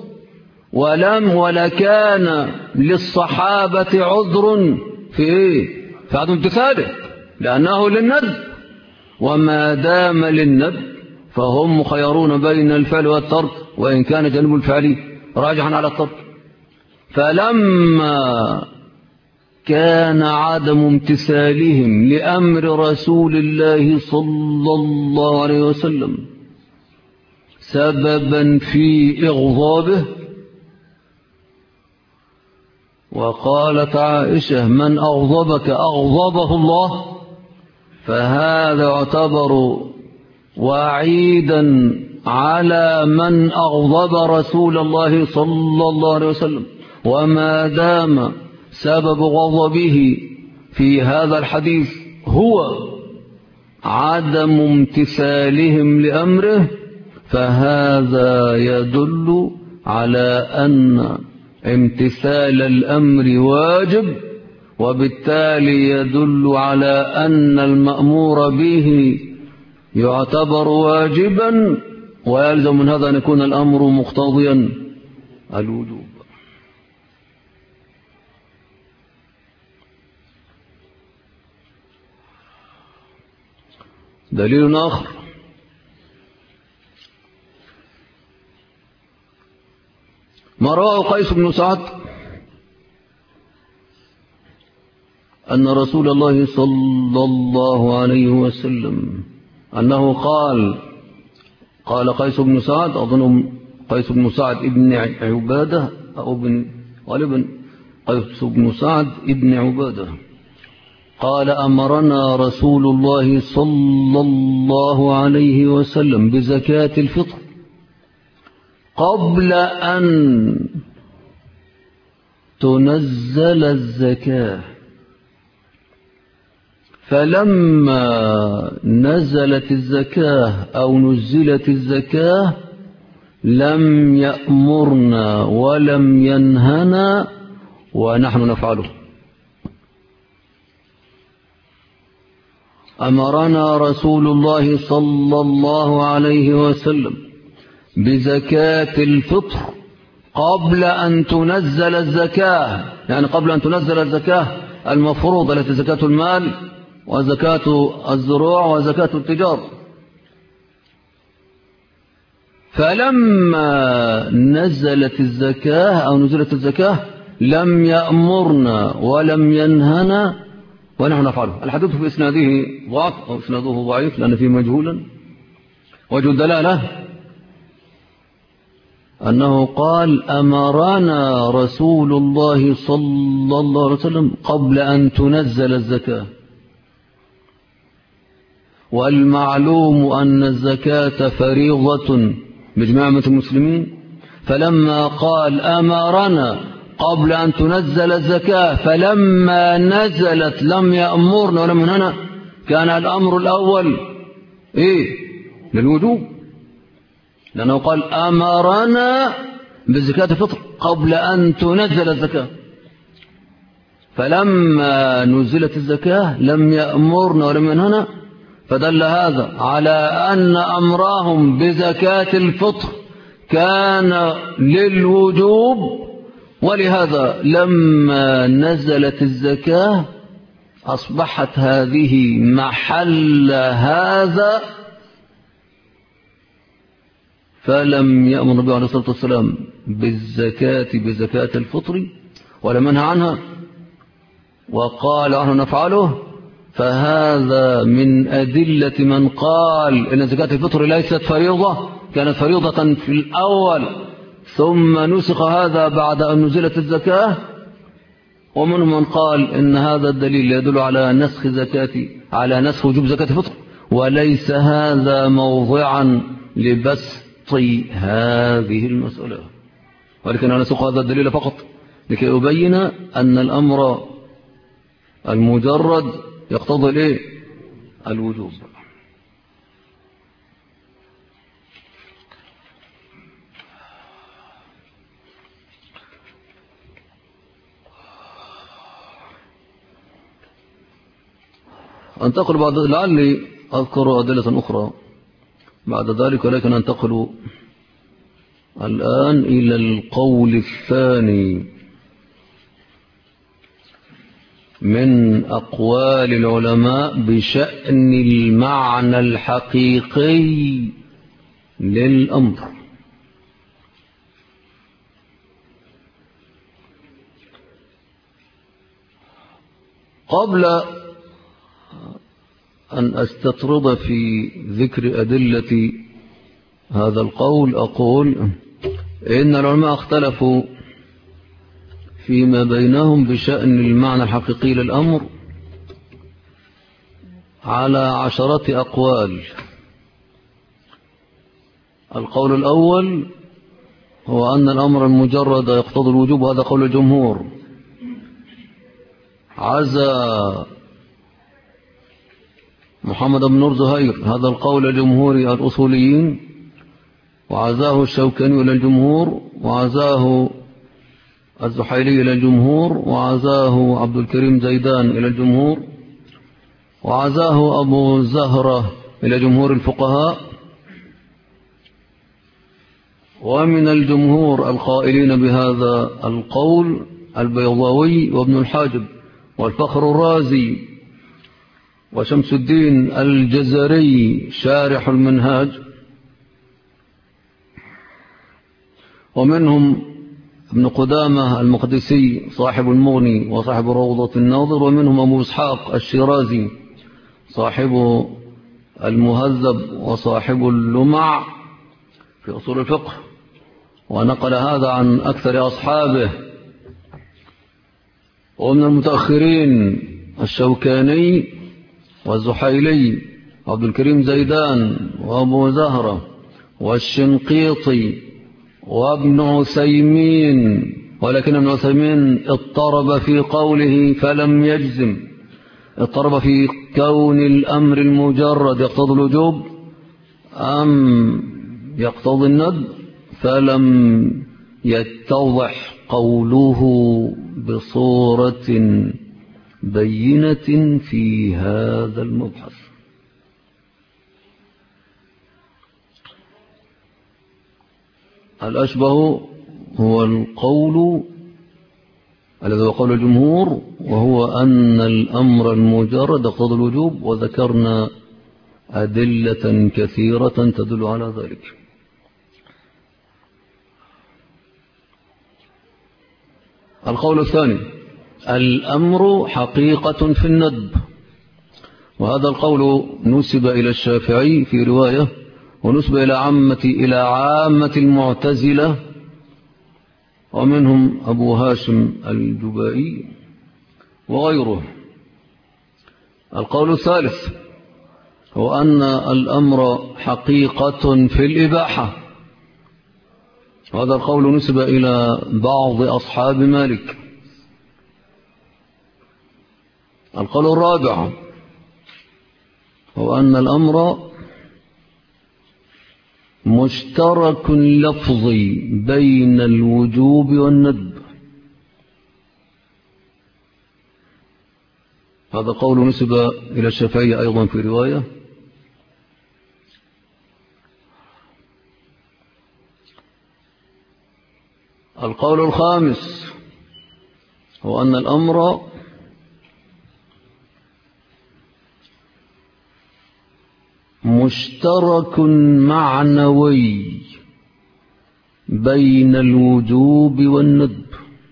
ولكان للصحابة عذر في عدم امتثاله لأنه للندب، وما دام للندب فهم مخيرون بين الفعل والترك، وإن كان جانب الفعل راجحا على الترك. فلما كان عدم امتثالهم لأمر رسول الله صلى الله عليه وسلم سببا في إغضابه، وقالت عائشة من أغضبك أغضبه الله، فهذا يعتبر وعيدا على من أغضب رسول الله صلى الله عليه وسلم. وما دام سبب غضبه في هذا الحديث هو عدم امتثالهم لأمره، فهذا يدل على أن امتثال الأمر واجب، وبالتالي يدل على أن المأمور به يعتبر واجبا، ويلزم من هذا أن يكون الأمر مقتضيا الوجوب. دليل آخر: ما رواه قيس بن سعد أن رسول الله صلى الله عليه وسلم أنه قال قيس بن سعد، أظن قيس بن سعد ابن عبادة أو غالبا قيس بن سعد ابن عبادة، قال: أمرنا رسول الله صلى الله عليه وسلم بزكاة الفطر قبل أن تنزل الزكاة، فلما نزلت الزكاة أو نزلت الزكاة لم يأمرنا ولم ينهنا ونحن نفعله. أمرنا رسول الله صلى الله عليه وسلم بزكاة الفطر قبل أن تنزل الزكاة، يعني قبل أن تنزل الزكاة المفروضة التي زكاة المال وزكاة الزروع وزكاة التجارة. فلما نزلت الزكاة أو نزلت الزكاة لم يأمرنا ولم ينهنا ونحن نفعله. الحديث في إسناده ضعف أو إسناده ضعيف لأن فيه مجهولا. وجه الدلالة أنه قال: أمرنا رسول الله صلى الله عليه وسلم قبل أن تنزل الزكاة، والمعلوم أن الزكاة فريضة بإجماع المسلمين، فلما قال أمرنا قبل أن تنزل الزكاة فلما نزلت لم يأمرنا ولم ينهنا، كان الأمر الأول للوجوب، لأنه قال أمرنا بزكاة الفطر قبل أن تنزل الزكاة، فلما نزلت الزكاة لم يأمرنا ولم ينهنا، فدل هذا على أن أمرهم بزكاة الفطر كان للوجوب، ولهذا لما نزلت الزكاة أصبحت هذه محل هذا، فلم يأمر النبي عليه الصلاة والسلام بزكاة الفطر ولم ينهى عنها، وقال نحن نفعله. فهذا من أدلة من قال إن زكاة الفطر ليست فريضة، كانت فريضة في الأول ثم نسخ هذا بعد أن نزلت الزكاة. ومنهم من قال إن هذا الدليل يدل على نسخ وجوب زكاة الفطر، وليس هذا موضعا لبسط هذه المسألة، ولكن أنا أسوق هذا الدليل فقط لكي أبين أن الأمر المجرد يقتضي الوجوب. أنتقل بعد لعلي أذكر أدلة أخرى بعد ذلك، ولكن أنتقل الآن إلى القول الثاني من أقوال العلماء بشأن المعنى الحقيقي للأمر. قبل أن أستطرد في ذكر أدلة هذا القول أقول إن العلماء اختلفوا فيما بينهم بشأن المعنى الحقيقي للأمر على 10 أقوال. القول الأول هو أن الأمر المجرد يقتضي الوجوب، وهذا قول الجمهور. عزى محمد بن نور زهير هذا القول الجمهوري الأصوليين، وعزاه الشوكاني إلى الجمهور، وعزاه الزحيلي إلى الجمهور، وعزاه عبد الكريم زيدان إلى الجمهور، وعزاه أبو زهرة إلى جمهور الفقهاء. ومن الجمهور القائلين بهذا القول البيضاوي وابن الحاجب والفخر الرازي وشمس الدين الجزري شارح المنهاج، ومنهم ابن قدامة المقدسي صاحب المغني وصاحب روضة الناظر، ومنهم أبو إسحاق الشيرازي صاحب المهذب وصاحب اللمع في أصول الفقه، ونقل هذا عن أكثر أصحابه. ومن المتأخرين الشوكاني والزحيلي عبد الكريم زيدان وأبو زهرة والشنقيطي وابن عثيمين، ولكن ابن عثيمين اضطرب في قوله فلم يجزم، اضطرب في كون الأمر المجرد يقتضي الوجوب أم يقتضي الندب، فلم يتضح قوله بصورة بينة في هذا المبحث. الأشبه هو القول الذي هو قول الجمهور، وهو أن الأمر المجرد يقتضي الوجوب، وذكرنا أدلة كثيرة تدل على ذلك. القول الثاني: الأمر حقيقة في الندب، وهذا القول نسب إلى الشافعي في رواية، ونسب إلى عامة المعتزلة، ومنهم أبو هاشم الجبائي وغيره. القول الثالث هو أن الأمر حقيقة في الإباحة، وهذا القول نسب إلى بعض أصحاب مالك. القول الرابع هو أن الأمر مشترك لفظي بين الوجوب والندب، هذا قول نسب إلى الشافعي أيضا في رواية. القول الخامس هو أن الأمر مشترك معنوي بين الوجوب والندب،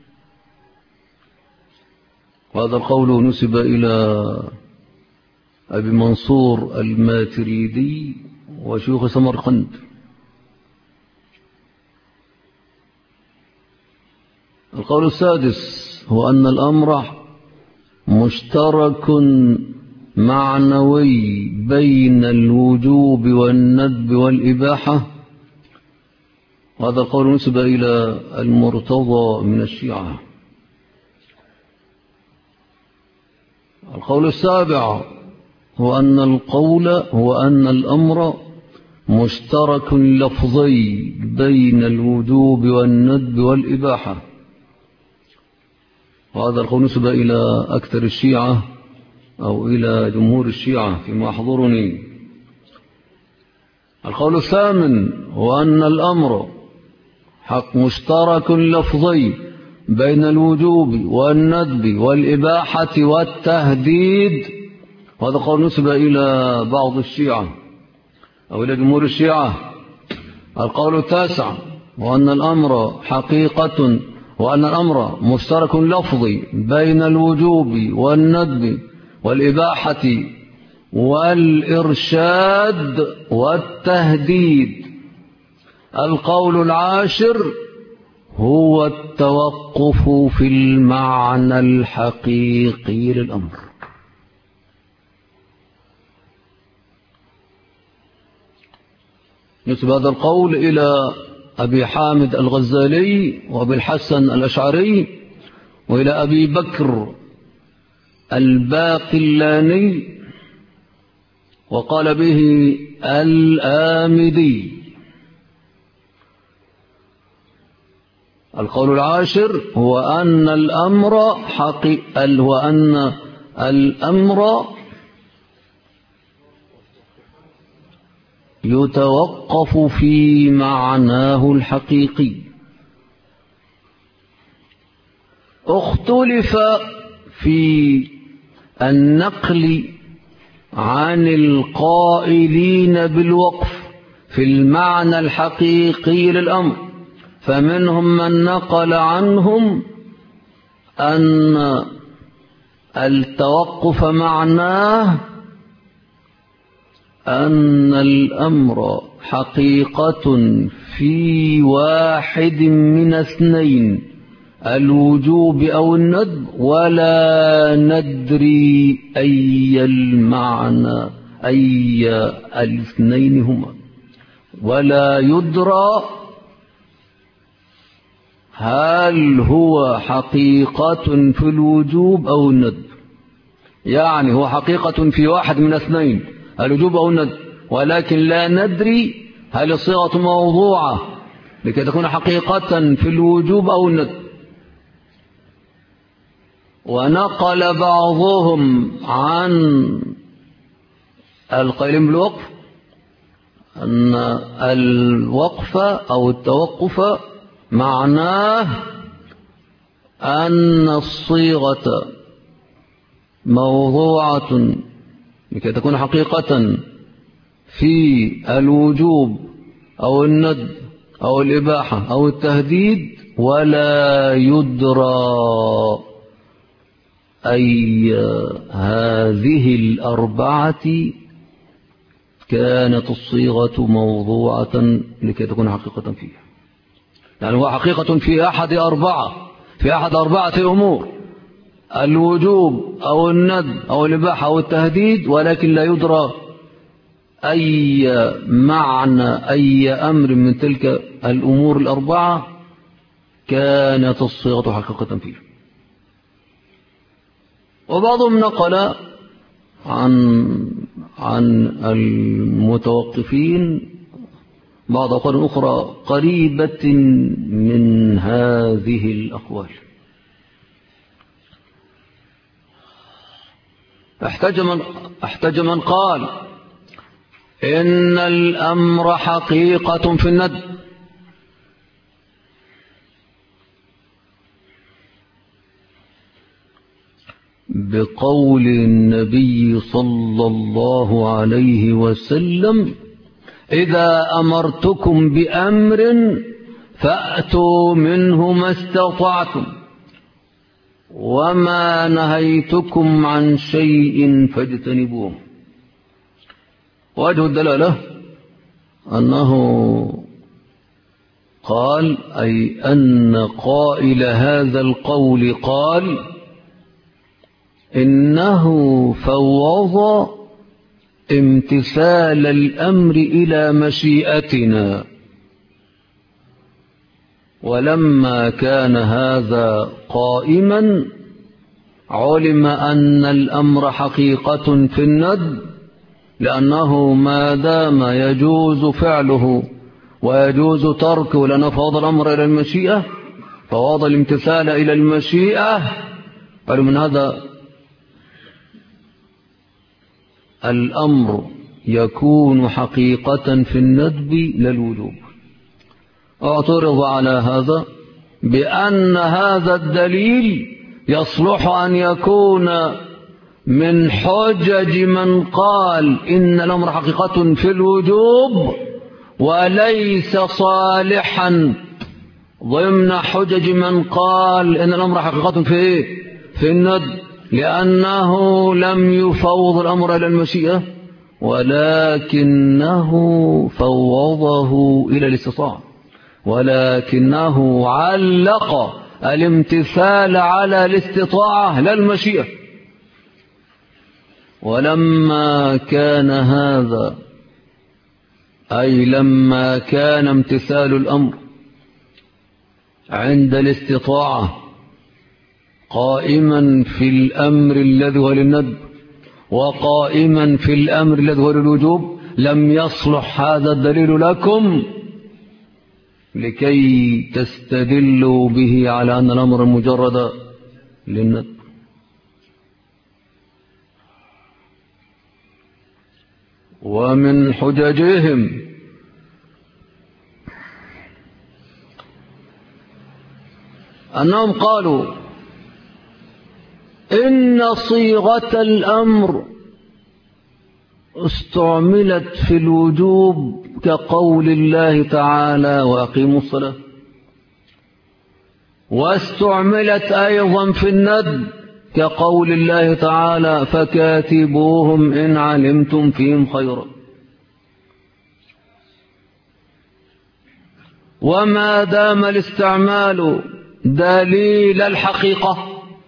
وهذا القول نسب إلى أبي منصور الماتريدي وشيوخ سمرقند. القول السادس هو أن الأمر مشترك معنوي بين الوجوب والندب والإباحة، وهذا القول نسب إلى المرتضى من الشيعة. القول السابع هو أن الأمر مشترك لفظي بين الوجوب والندب والإباحة، وهذا القول نسب إلى أكثر الشيعة أو إلى جمهور الشيعة فيما أحضرني. القول الثامن هو أن الأمر حق مشترك لفظي بين الوجوب والندب والإباحة والتهديد، وهذا قول نسب إلى بعض الشيعة أو إلى جمهور الشيعة. القول التاسع هو أن الأمر حقيقة، وأن الأمر مشترك لفظي بين الوجوب والندب والإباحة والإرشاد والتهديد. القول العاشر هو التوقف في المعنى الحقيقي للأمر. نسب هذا القول إلى أبي حامد الغزالي وأبي الحسن الأشعري وإلى أبي بكر الباقلاني، وقال به الآمدي. القول العاشر هو أن الأمر يتوقف في معناه الحقيقي. اختلف في النقل عن القائلين بالوقف في المعنى الحقيقي للأمر، فمنهم من نقل عنهم أن التوقف معناه أن الأمر حقيقة في واحد من اثنين، الوجوب أو الندب، ولا ندري أي المعنى أي الاثنين هما، ولا يدرى هل هو حقيقة في الوجوب أو الندب. يعني هو حقيقة في واحد من اثنين، الوجوب أو الندب، ولكن لا ندري هل الصيغة موضوعة لكي تكون حقيقة في الوجوب أو الندب. ونقل بعضهم عن القائلين بالوقف أن الوقف أو التوقف معناه أن الصيغة موضوعة لكي تكون حقيقة في الوجوب أو الندب أو الإباحة أو التهديد، ولا يدرى أي هذه الأربعة كانت الصيغة موضوعة لكي تكون حقيقة فيها. يعني هو حقيقة في أحد أربعة أمور، الوجوب أو الندب أو الإباحة أو التهديد، ولكن لا يدرى أي معنى أي أمر من تلك الأمور الأربعة كانت الصيغة حقيقة فيه. وبعضهم نقل عن المتوقفين بعض أقوال أخرى قريبة من هذه الأقوال. احتج من قال إن الأمر حقيقة في الندب، بقول النبي صلى الله عليه وسلم: إذا أمرتكم بأمر فأتوا منه ما استطعتم، وما نهيتكم عن شيء فاجتنبوه. وجه الدلالة أنه قال أي أن قائل هذا القول قال إنه فوض امتثال الأمر إلى مشيئتنا، ولما كان هذا قائما علم أن الأمر حقيقة في الندب، لأنه ما دام يجوز فعله ويجوز تركه، لأنه فوض الأمر إلى المشيئة، فوض الامتثال إلى المشيئة، قالوا من هذا الأمر يكون حقيقة في الندب لا الوجوب. اعترض على هذا بأن هذا الدليل يصلح أن يكون من حجج من قال إن الأمر حقيقة في الوجوب، وليس صالحا ضمن حجج من قال إن الأمر حقيقة في الندب، لأنه لم يفوض الأمر إلى المشيئة، ولكنه فوضه إلى الاستطاعة، ولكنه علق الامتثال على الاستطاعة لا المشيئة. ولما كان هذا أي لما كان امتثال الأمر عند الاستطاعة قائما في الأمر الذي هو للندب وقائما في الأمر الذي هو للوجوب، لم يصلح هذا الدليل لكم لكي تستدلوا به على أن الأمر مجرد للندب. ومن حججهم أنهم قالوا إن صيغة الأمر استعملت في الوجوب كقول الله تعالى وأقيموا الصلاة، واستعملت أيضا في الندب كقول الله تعالى فكاتبوهم إن علمتم فيهم خيرا. وما دام الاستعمال دليل الحقيقة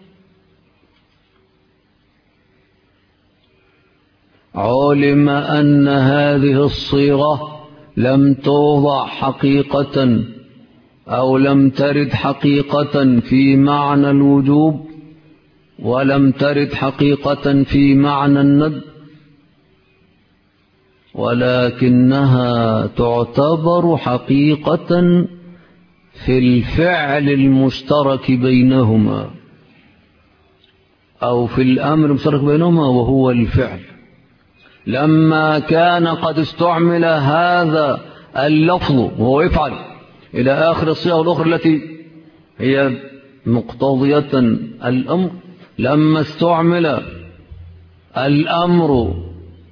علم أن هذه الصيغة لم توضع حقيقة أو لم ترد حقيقة في معنى الوجوب، ولم ترد حقيقة في معنى الندب، ولكنها تعتبر حقيقة في الفعل المشترك بينهما أو في الأمر المشترك بينهما وهو الفعل. لما كان قد استعمل هذا اللفظ وهو يفعل إلى آخر الصيغ الأخرى التي هي مقتضية الأمر، لما استعمل الأمر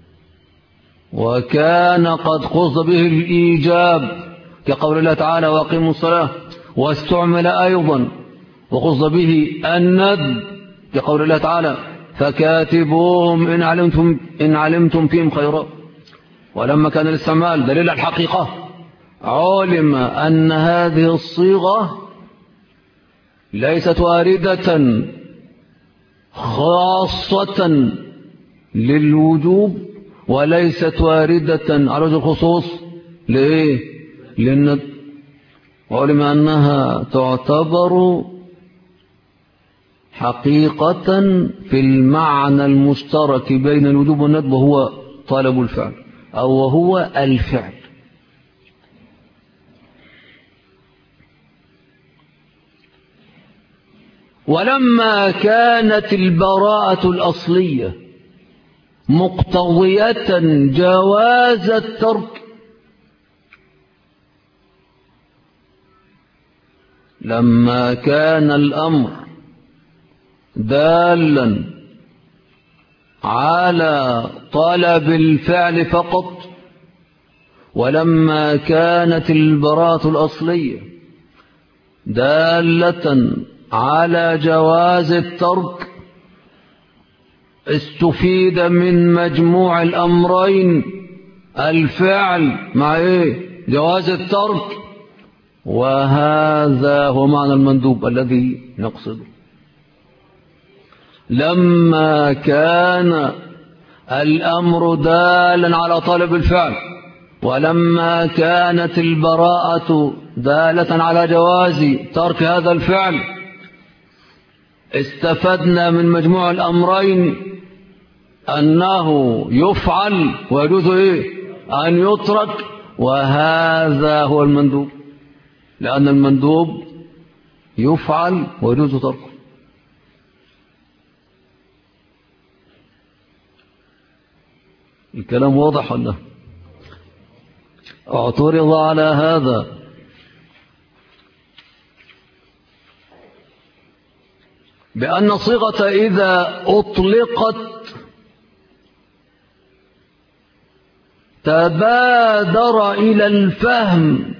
وكان قد قصد به الإيجاب كقول الله تعالى وأقيموا الصلاة، واستعمل أيضا وقصد به الندب كقول الله تعالى فكاتبوهم إن علمتم فيهم خيرا. ولما كان الاستعمال دليل الحقيقة علم أن هذه الصيغة ليست واردة خاصة للوجوب وليست واردة على وجه الخصوص للندب، وعلم أنها تعتبر حقيقة في المعنى المشترك بين الوجوب والندب وهو طلب الفعل أو وهو الفعل. ولما كانت البراءة الأصلية مقتضية جواز الترك، لما كان الأمر دالا على طلب الفعل فقط، ولما كانت البراءة الأصلية دالة على جواز الترك، استفيد من مجموع الأمرين الفعل مع جواز الترك، وهذا هو معنى المندوب الذي نقصده. لما كان الأمر دالا على طلب الفعل ولما كانت البراءة دالة على جواز ترك هذا الفعل، استفدنا من مجموع الأمرين أنه يفعل ويجوز أن يترك، وهذا هو المندوب، لأن المندوب يفعل ويجوز تركه. الكلام واضح ولا؟ اعترض على هذا بأن الصيغة إذا أطلقت تبادر إلى الفهم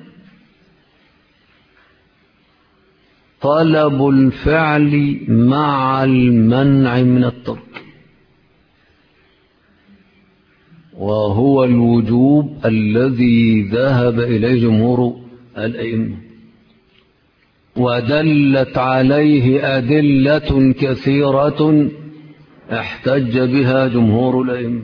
طلب الفعل مع المنع من الترك، وهو الوجوب الذي ذهب إليه جمهور الأئمة، ودلت عليه أدلة كثيرة احتج بها جمهور الأئمة.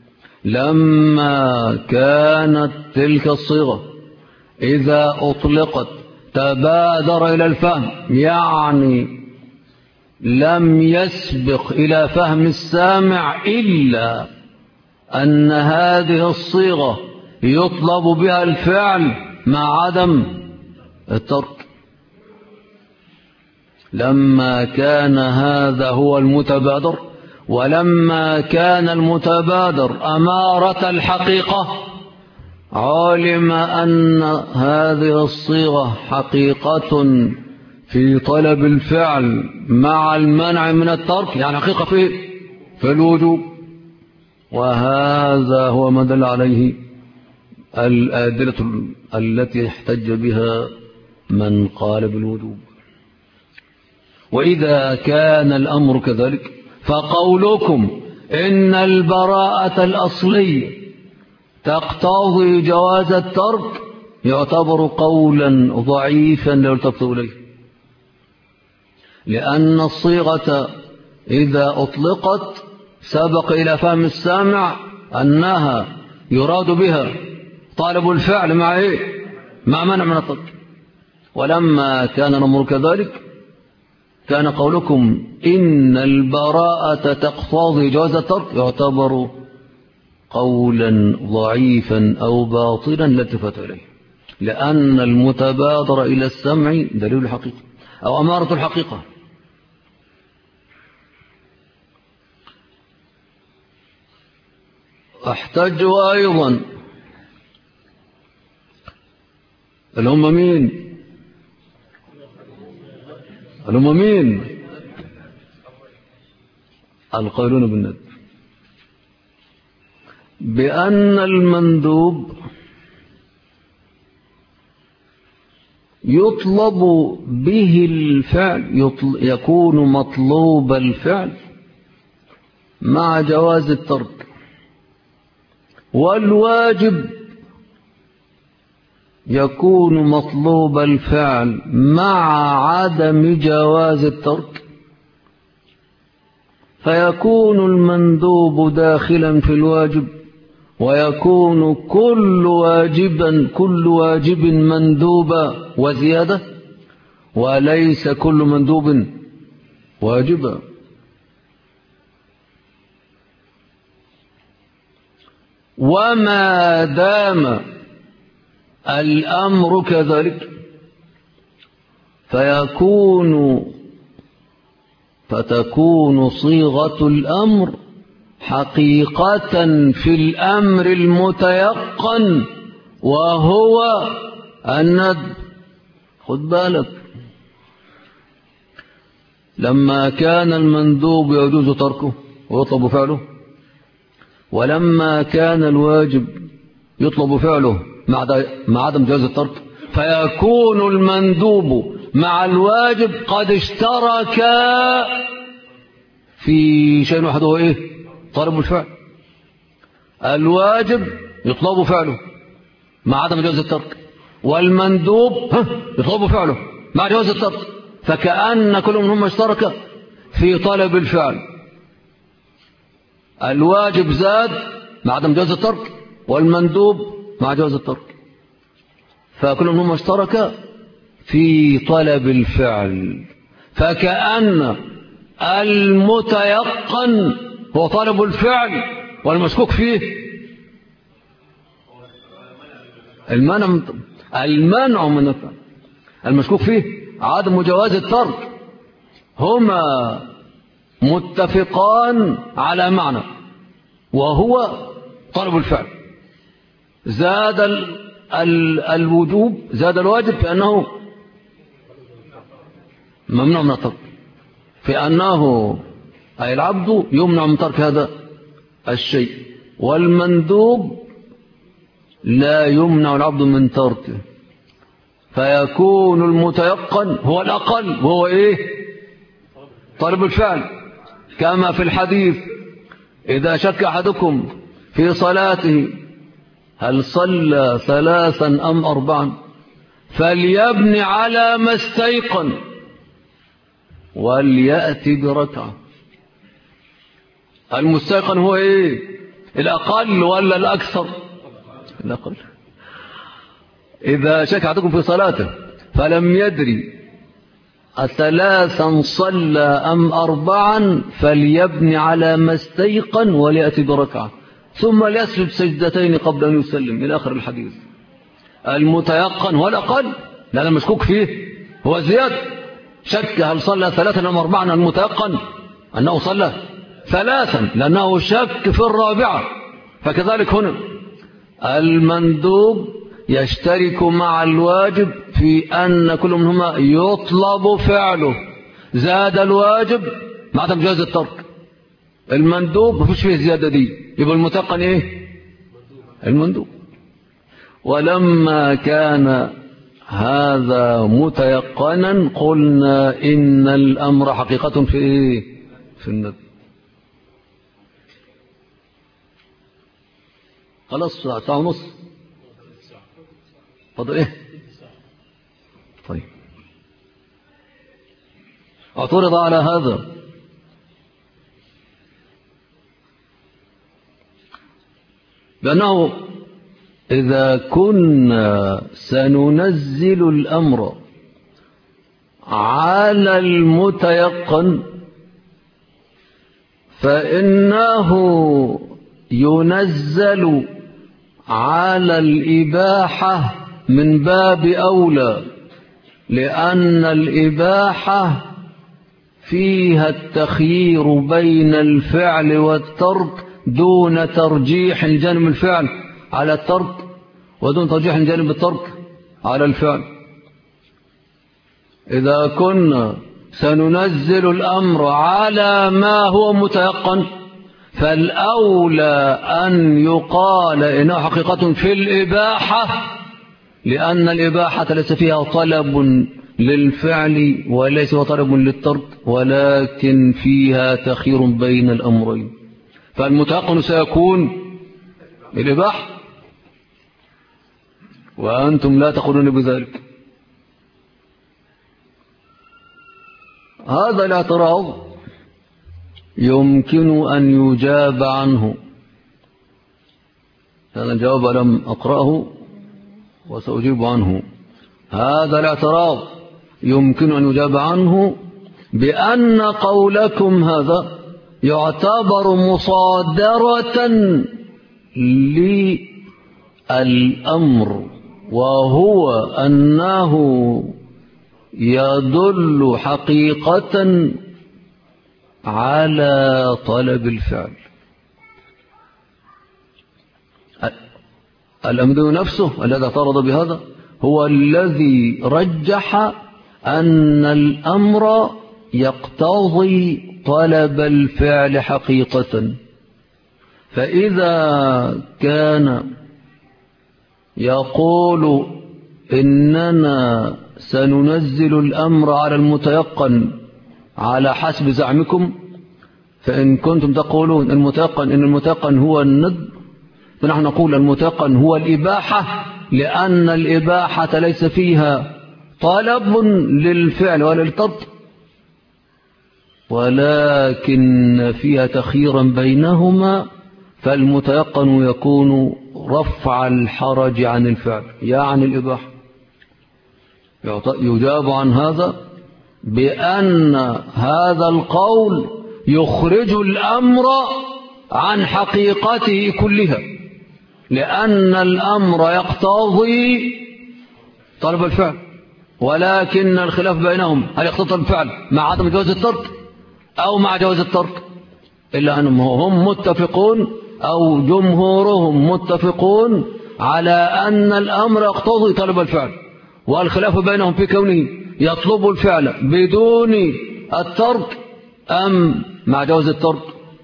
لما كانت تلك الصيغة إذا أطلقت تبادر إلى الفهم، يعني لم يسبق إلى فهم السامع إلا أن هذه الصيغة يطلب بها الفعل مع عدم الترك. لما كان هذا هو المتبادر، ولما كان المتبادر أمارة الحقيقة، علم أن هذه الصيغة حقيقة في طلب الفعل مع المنع من الترك، يعني حقيقة في الوجوب. وهذا هو ما دل عليه الأدلة التي احتج بها من قال بالوجوب. وإذا كان الأمر كذلك فقولكم إن البراءة الأصلية تقتضي جواز الترك يعتبر قولا ضعيفا لا يلتفت إليه، لأن الصيغة إذا أطلقت سبق إلى فهم السامع أنها يراد بها طالب الفعل مع إيه؟ مع منع من الترك. ولما كان الأمر كذلك كان قولكم إن البراءة تقتضي جواز الترك يعتبر قولا ضعيفا أو باطلا لا التفات إليه، لأن المتبادر إلى السمع دليل الحقيقة أو أمارة الحقيقة. احتجوا أيضا الهم مين القائلون بالندب بأن المندوب يطلب به الفعل، يكون مطلوب الفعل مع جواز الترك، والواجب يكون مطلوب الفعل مع عدم جواز الترك، فيكون المندوب داخلا في الواجب، ويكون كل واجب مندوبا وزيادة، وليس كل مندوب واجبا. وما دام الأمر كذلك فتكون صيغة الأمر حقيقة في الأمر المتيقن وهو الندب. خد بالك، لما كان المندوب يجوز تركه ويطلب فعله، ولما كان الواجب يطلب فعله مع عدم جواز الترك، فيكون المندوب مع الواجب قد اشتركا في شيء واحد، هو ايه؟ طلب الفعل. الواجب يطلب فعله مع عدم جواز الترك، والمندوب يطلب فعله مع جواز الترك، فكأن كل منهم اشترك في طلب الفعل. الواجب زاد مع عدم جواز الترك، والمندوب مع جواز الترك، فكل منهم اشترك في طلب الفعل، فكأن المتيقن هو طلب الفعل، والمشكوك فيه المنع من الفعل، المشكوك فيه عدم جواز الترك. هما متفقان على معنى وهو طلب الفعل. زاد الوجوب، زاد الواجب في أنه ممنوع من الترك، في أنه أي العبد يمنع من ترك هذا الشيء، والمندوب لا يمنع العبد من تركه، فيكون المتيقن هو الأقل، وهو إيه؟ طلب الفعل. كما في الحديث: إذا شك أحدكم في صلاته هل صلى 3 أم 4 فليبني على ما استيقن وليأتي بركعة. المستيقن هو ايه؟ الأقل ولا الأكثر؟ الأقل. إذا شك أحدكم في صلاته فلم يدري 3 صلى أم 4 فليبني على ما استيقن وليأتي بركعة ثم ليسجد سجدتين قبل أن يسلم إلى آخر الحديث. المتيقن هو الأقل، لأن المشكوك فيه هو زيادة. شك هل صلى 3 أم 4، المتيقن أنه صلى 3 لأنه شك في الرابعة. فكذلك هنا المندوب يشترك مع الواجب في أن كل منهما يطلب فعله. زاد الواجب مع عدم جواز الترك، المندوب ما فيش فيه زيادة دي، يبقى المتيقن إيه؟ المندوب. ولما كان هذا متيقنا قلنا إن الأمر حقيقة في إيه؟ في الندب. خلاص ساعة ونص فضل إيه؟ طيب اعترض على هذا بأنه إذا كنا سننزل الأمر على المتيقن فإنه ينزل على الإباحة من باب أولى، لأن الإباحة فيها التخيير بين الفعل والترك دون ترجيح جانب الفعل على الترك، ودون ترجيح جانب الترك على الفعل. إذا كنا سننزل الأمر على ما هو متيقن فالأولى أن يقال إنه حقيقة في الإباحة، لأن الإباحة ليس فيها طلب للفعل وليس طلب للترك، ولكن فيها تخير بين الأمرين، فالمتيقن سيكون الإباحة، وأنتم لا تقولون بذلك. هذا الاعتراض يمكن أن يجاب عنه. هذا الجواب لم أقرأه وسأجيب عنه. هذا الاعتراض يمكن أن يجاب عنه بأن قولكم هذا يعتبر مصادرة للأمر، وهو أنه يدل حقيقة على طلب الفعل. الأمر نفسه الذي اعترض بهذا هو الذي رجح أن الأمر يقتضي طلب الفعل حقيقة. فإذا كان يقول إننا سننزل الأمر على المتيقن على حسب زعمكم، فإن كنتم تقولون إن المتيقن هو الند، فنحن نقول المتيقن هو الإباحة، لأن الإباحة ليس فيها طلب للفعل ولا للترك، ولكن فيها تخييرا بينهما، فالمتيقن يكون رفع الحرج عن الفعل يعني الإباحة. يجاب عن هذا بأن هذا القول يخرج الأمر عن حقيقته كلها، لأن الأمر يقتضي طلب الفعل، ولكن الخلاف بينهم هل يقتضي الفعل مع عدم جواز الترك أو مع جواز الترك، إلا أنهم هم متفقون أو جمهورهم متفقون على أن الأمر يقتضي طلب الفعل، والخلاف بينهم في كونه يطلب الفعل بدون الترك أم مع جواز الترك.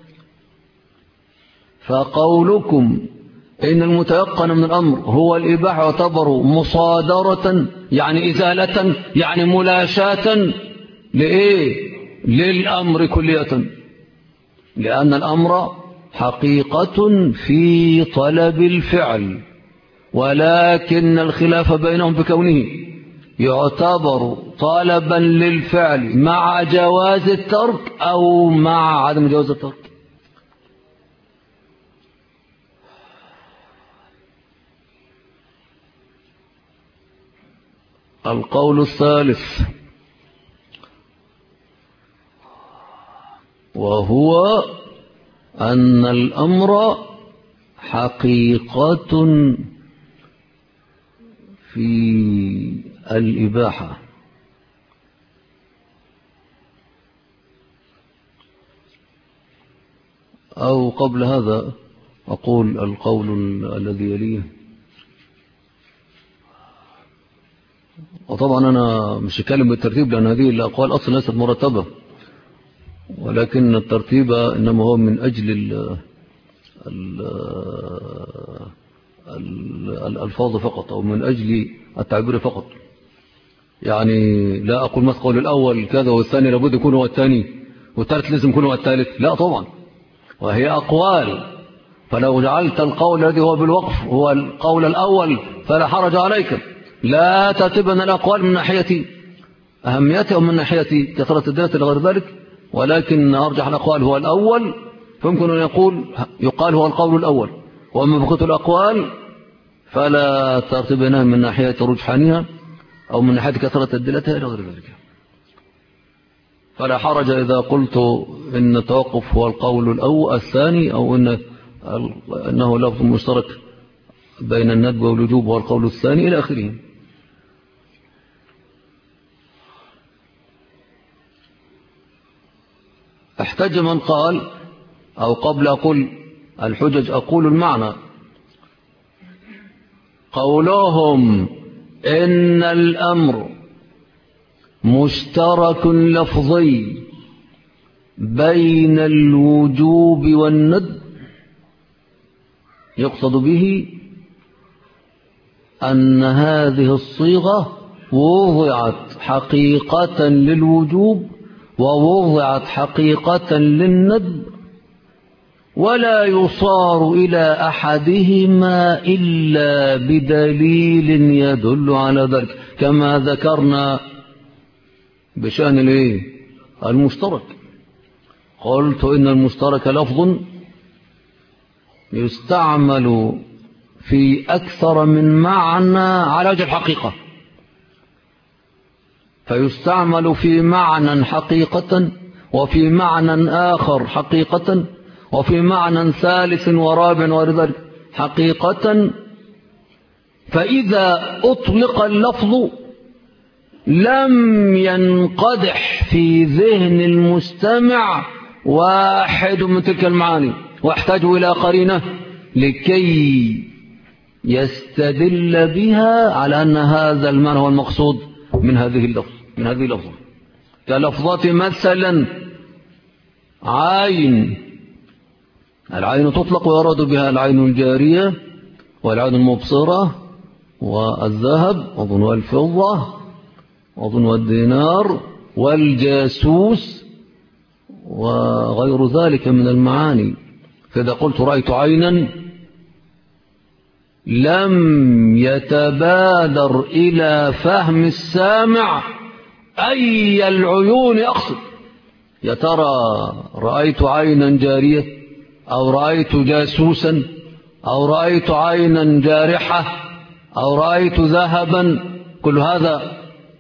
فقولكم إن المتيقن من الأمر هو الإباحة يعتبر مصادرة يعني إزالة يعني ملاشاة لإيه؟ للأمر كلية، لأن الأمر حقيقة في طلب الفعل، ولكن الخلاف بينهم بكونه يعتبر طلبا للفعل مع جواز الترك أو مع عدم جواز الترك. القول الثالث وهو أن الأمر حقيقة في الإباحة، أو قبل هذا أقول القول الذي يليه. وطبعا أنا مش هتكلم بالترتيب لأن هذه الأقوال أصلا ليست مرتبة، ولكن الترتيب إنما هو من أجل الألفاظ فقط، أو من أجل التعبير فقط. يعني لا أقول مثل قول الأول كذا والثاني لابد يكون هو الثاني والثالث لازم يكون هو الثالث، لا طبعا، وهي أقوال. فلو جعلت القول الذي هو بالوقف هو القول الأول فلا حرج عليك، لا ترتبن الأقوال من ناحية أهميتها ومن ناحية كثرة الدلالة لغير ذلك، ولكن أرجح الأقوال هو الأول، فيمكن أن يقال هو القول الأول. وأما بقية الأقوال فلا ترتبنها من ناحية رجحانها أو من ناحية كثرة الدلالة إلى غير ذلك. فلا حرج إذا قلت إن التوقف هو القول الأول الثاني، أو أنه لفظ مشترك بين الندب والوجوب هو القول الثاني إلى آخره. احتج من قال، أو قبل أقول الحجج أقول المعنى، قولهم إن الأمر مشترك لفظي بين الوجوب والندب، يقصد به أن هذه الصيغة وضعت حقيقة للوجوب ووضعت حقيقة للندب، ولا يصار إلى أحدهما إلا بدليل يدل على ذلك، كما ذكرنا بشأن المشترك. قلت إن المشترك لفظ يستعمل في أكثر من معنى على وجه الحقيقة، فيستعمل في معنى حقيقة، وفي معنى آخر حقيقة، وفي معنى ثالث ورابع ولذلك حقيقة. فإذا أطلق اللفظ لم ينقدح في ذهن المستمع واحد من تلك المعاني، واحتاج إلى قرينة لكي يستدل بها على أن هذا المعنى هو المقصود من هذه اللفظة. كلفظة مثلا عين، العين تطلق ويراد بها العين الجارية والعين المبصرة والذهب وظن الفضة وظن الدينار والجاسوس وغير ذلك من المعاني. فإذا قلت رأيت عينا لم يتبادر إلى فهم السامع أي العيون أقصد، يا ترى رأيت عينا جارية أو رأيت جاسوسا أو رأيت عينا جارحة أو رأيت ذهبا، كل هذا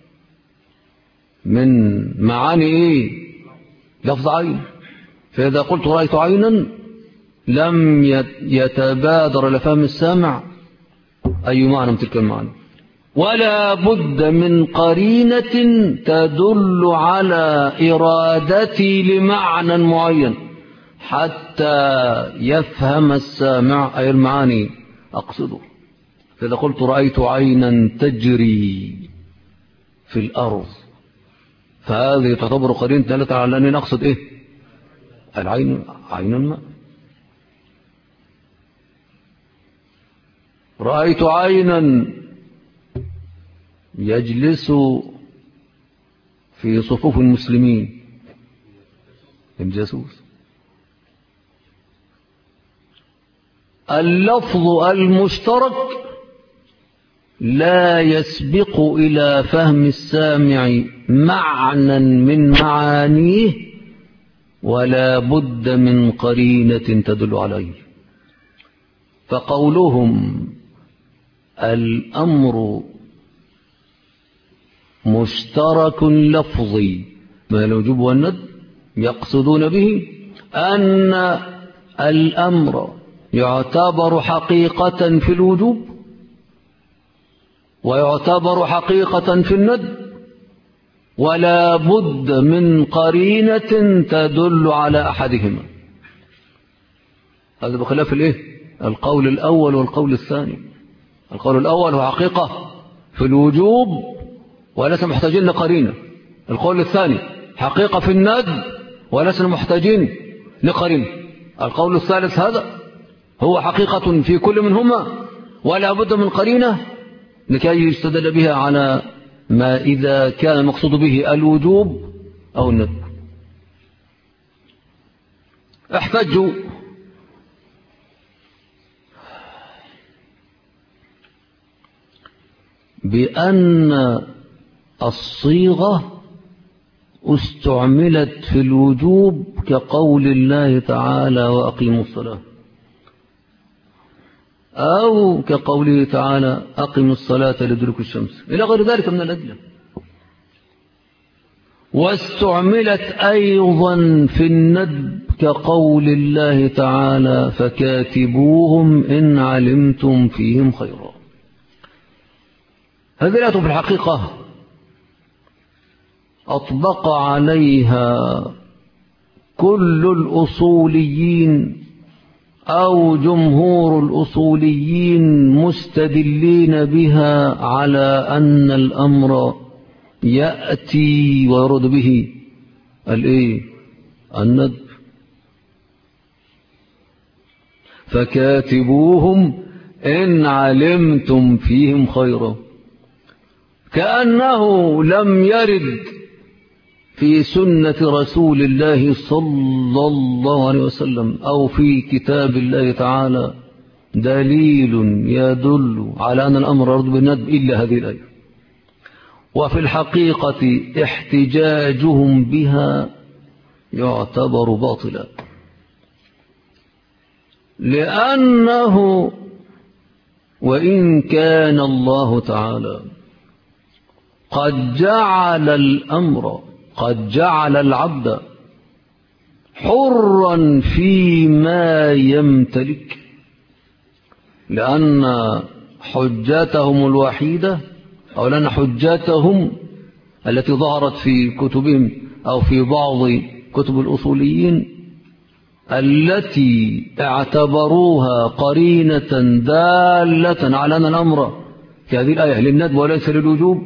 من معاني لفظ عين. فإذا قلت رأيت عينا لم يتبادر إلى فهم السامع أي معنى من تلك المعاني، ولا بد من قرينة تدل على إرادتي لمعنى معين حتى يفهم السامع أي المعاني أقصده. فإذا قلت رأيت عينا تجري في الأرض، فهذه تعتبر قرينة دالت على أنني نقصد العين، عين الماء. رأيت عينا يجلس في صفوف المسلمين، الجاسوس. اللفظ المشترك لا يسبق إلى فهم السامع معنى من معانيه، ولا بد من قرينة تدل عليه. فقولهم الأمر مشترك لفظي ما الوجوب والندب يقصدون به أن الأمر يعتبر حقيقة في الوجوب ويعتبر حقيقة في الندب، ولا بد من قرينة تدل على أحدهما. هذا بخلاف القول الأول والقول الثاني. القول الأول هو حقيقة في الوجوب وليس محتاجين لقرينة. القول الثاني حقيقة في الندب ولسنا محتاجين لقرين. القول الثالث هذا هو حقيقة في كل منهما، ولا بد من قرينة لكي يستدل بها على ما إذا كان المقصود به الوجوب أو الندب. احتجوا بأن الصيغة استعملت في الوجوب كقول الله تعالى وأقيموا الصلاة، أو كقوله تعالى أقيموا الصلاة لدلوك الشمس إلى غير ذلك من الأدلة. واستعملت أيضا في الندب كقول الله تعالى فكاتبوهم إن علمتم فيهم خيرا. هذه الآية في الحقيقة أطبق عليها كل الأصوليين أو جمهور الأصوليين مستدلين بها على أن الأمر يأتي ويرد به الندب. فكاتبوهم إن علمتم فيهم خيرا، كأنه لم يرد في سنة رسول الله صلى الله عليه وسلم أو في كتاب الله تعالى دليل يدل على أن الأمر يرد بالندب إلا هذه الآية. وفي الحقيقة احتجاجهم بها يعتبر باطلا، لأنه وإن كان الله تعالى قد جعل العبد حرا فيما يمتلك، لأن حجتهم الوحيدة أو لأن حجتهم التي ظهرت في كتبهم أو في بعض كتب الأصوليين التي اعتبروها قرينة دالة على أن الأمر كهذه الآية للندب وليس للوجوب،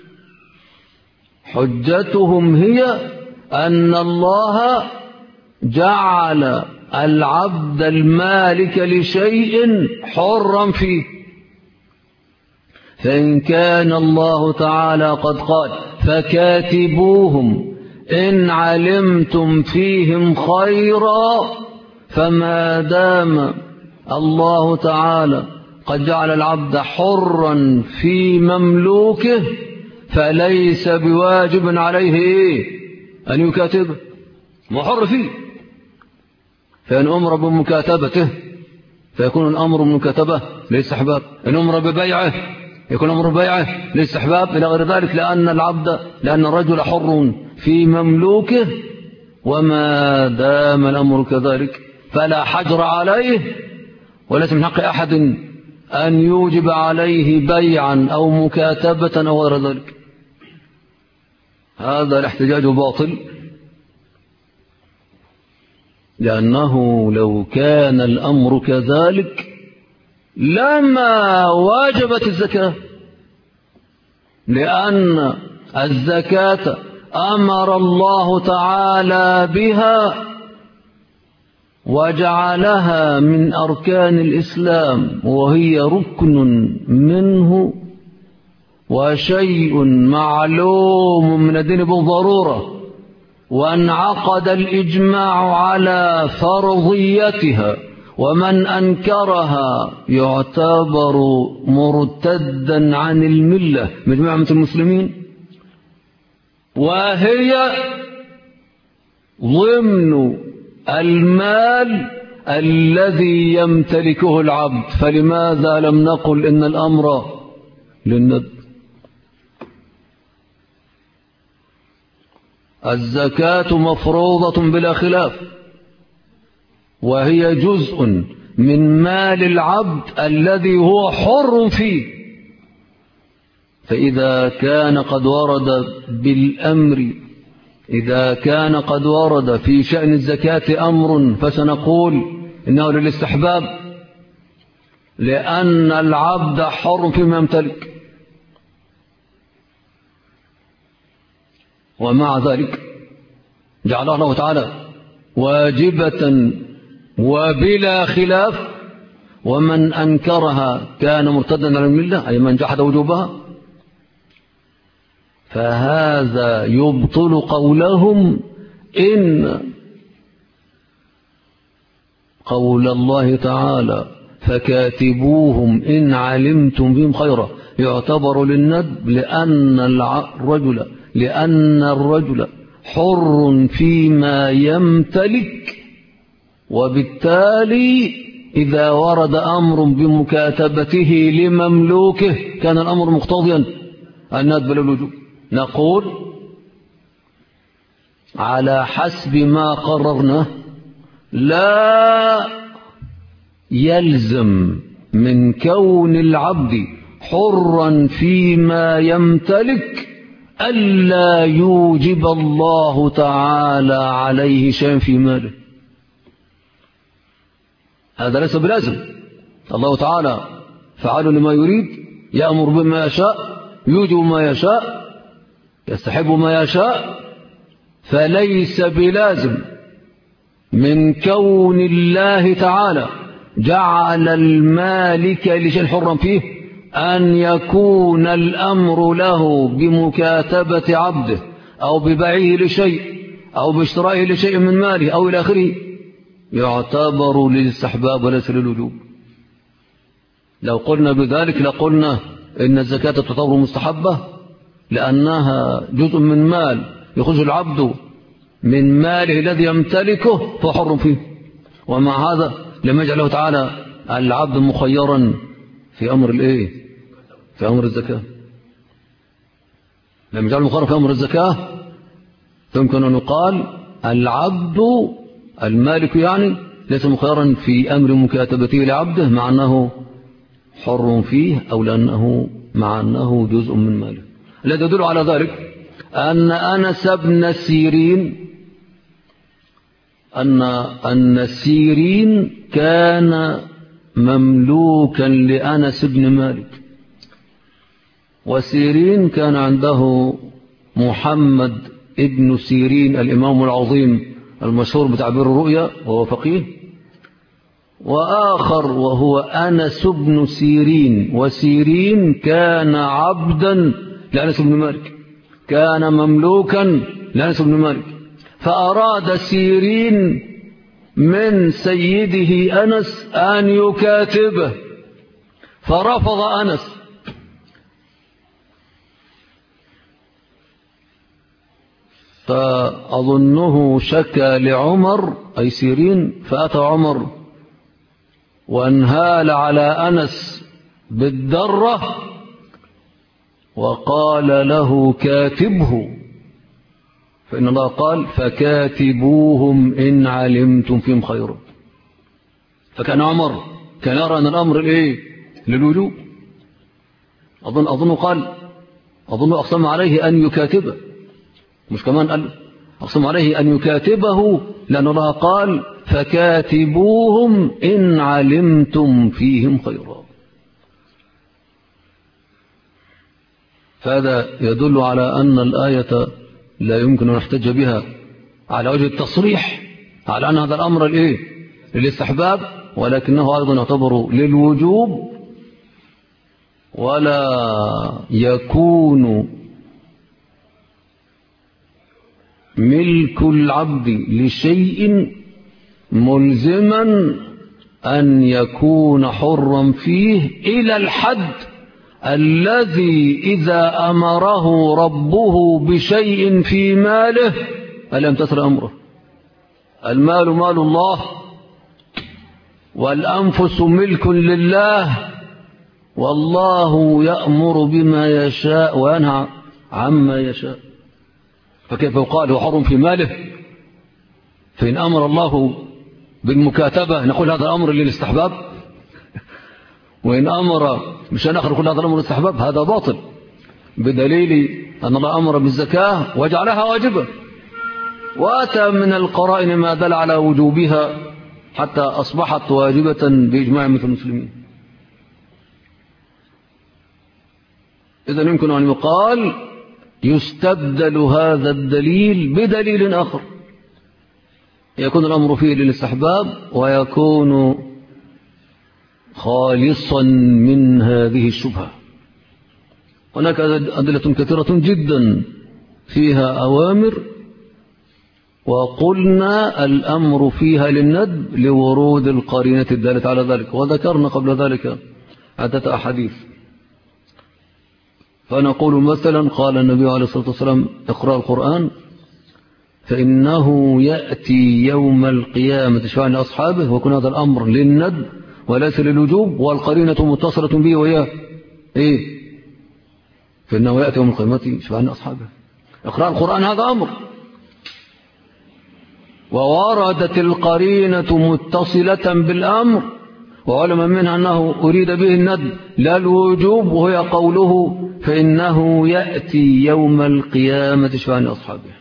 حجتهم هي أن الله جعل العبد المالك لشيء حرا فيه. فإن كان الله تعالى قد قال فكاتبوهم إن علمتم فيهم خيرا، فما دام الله تعالى قد جعل العبد حرا في مملوكه فليس بواجب عليه أن يكاتبه، محر فيه. فإن أمر بمكاتبته فيكون الأمر بمكاتبة للاستحباب، إن أمر ببيعه يكون أمر ببيعه للاستحباب إلى غير ذلك، لأن الرجل حر في مملوكه، وما دام الأمر كذلك فلا حجر عليه، وليس من حق أحد أن يوجب عليه بيعا أو مكاتبة أو غير ذلك. هذا الاحتجاج باطل، لأنه لو كان الأمر كذلك لما واجبت الزكاة، لأن الزكاة أمر الله تعالى بها وجعلها من أركان الإسلام، وهي ركن منه وشيء معلوم من الدين بالضرورة، وانعقد الإجماع على فرضيتها، ومن أنكرها يعتبر مرتدا عن الملة من جماعة المسلمين، وهي ضمن المال الذي يمتلكه العبد. فلماذا لم نقل إن الأمر للندب؟ الزكاة مفروضة بلا خلاف، وهي جزء من مال العبد الذي هو حر فيه. فإذا كان قد ورد بالأمر، إذا كان قد ورد في شأن الزكاة أمر فسنقول إنه للاستحباب، لأن العبد حر فيما يمتلك. ومع ذلك جعل الله تعالى واجبة وبلا خلاف، ومن أنكرها كان مرتدا على الملة، أي من جحد وجوبها، فهذا يبطل قولهم إن قول الله تعالى فكاتبوهم إن علمتم بهم خيرا يعتبر للندب، لأن الرجل حر فيما يمتلك، وبالتالي إذا ورد أمر بمكاتبته لمملوكه كان الأمر مقتضيا الندب للوجوب. نقول على حسب ما قررنا لا يلزم من كون العبد حرا فيما يمتلك ألا يوجب الله تعالى عليه شيئا في ماله. هذا ليس بلازم. الله تعالى فعال لما يريد، يأمر بما يشاء، يوجب ما يشاء، يستحب ما يشاء، فليس بلازم من كون الله تعالى جعل المالك لشيء حرا فيه أن يكون الأمر له بمكاتبة عبده أو ببيعه لشيء أو باشترائه لشيء من ماله أو إلى آخره يعتبر للاستحباب وليس للوجوب. لو قلنا بذلك لقلنا إن الزكاة تعتبر مستحبة لأنها جزء من مال يخرج العبد من ماله الذي يمتلكه فحر فيه، ومع هذا لم يجعله تعالى العبد مخيرا في أمر الإيه؟ في أمر الزكاة. لم يجعله مخيرا في أمر الزكاة، يمكن أن يقال العبد المالك يعني ليس مخيرا في أمر مكاتبته لعبده مع أنه حر فيه أو لأنه مع أنه جزء من ماله. الذي يدل على ذلك أن أنس بن سيرين أن سيرين كان مملوكا لأنس بن مالك، وسيرين كان عنده محمد ابن سيرين الإمام العظيم المشهور بتعبير الرؤيا وهو فقيه، وآخر وهو أنس بن سيرين، وسيرين كان عبدا لأنس بن مالك، كان مملوكا لأنس بن مالك، فأراد سيرين من سيده أنس أن يكاتبه فرفض أنس، فأظنه شكى لعمر أي سيرين، فأتى عمر وانهال على أنس بالدرة وقال له كاتبه، فإن الله قال فكاتبوهم إن علمتم فيهم خيرا. فكان عمر كان يرى أن الأمر الإيه؟ للوجوب. أظن أقسم عليه أن يكاتبه، مش كمان قال أقسم عليه أن يكاتبه لأن الله قال فكاتبوهم إن علمتم فيهم خيرا. فهذا يدل على أن الآية لا يمكن أن نحتج بها على وجه التصريح على أن هذا الأمر الإيه؟ للاستحباب، ولكنه أيضا يعتبر للوجوب، ولا يكون ملك العبد لشيء ملزما أن يكون حرا فيه إلى الحد الذي إذا أمره ربه بشيء في ماله ألا يمتثل أمره. المال مال الله، والأنفس ملك لله، والله يأمر بما يشاء وينهى عما يشاء، فكيف يقال هو حر في ماله؟ فإن أمر الله بالمكاتبة نقول هذا الأمر للاستحباب، وإن أمر مشان آخر نقول هذا الأمر للاستحباب، هذا باطل، بدليل أن الله أمر بالزكاة وجعلها واجبة، وأتى من القرائن ما دل على وجوبها حتى أصبحت واجبة بإجماع مثل المسلمين. إذن يمكن أن يقال يستبدل هذا الدليل بدليل آخر، يكون الأمر فيه للاستحباب ويكون خالصا من هذه الشبهة. هناك أدلة كثيرة جدا فيها أوامر، وقلنا الأمر فيها للندب لورود القرينة الدالة على ذلك، وذكرنا قبل ذلك عدة أحاديث. فنقول مثلا قال النبي عليه الصلاة والسلام اقرأ القرآن فإنه يأتي يوم القيامة شفاعا لأصحابه، ويكون هذا الأمر للندب وليس للوجوب، والقرينة متصلة به وهي إيه؟ فإنه يأتي يوم القيامة شفاعا لأصحابه. اقرأ القرآن هذا أمر، ووردت القرينة متصلة بالأمر، وعلم منها أنه أريد به الندب لا الوجوب، وهي قوله فإنه يأتي يوم القيامة شفاعا لأصحابه.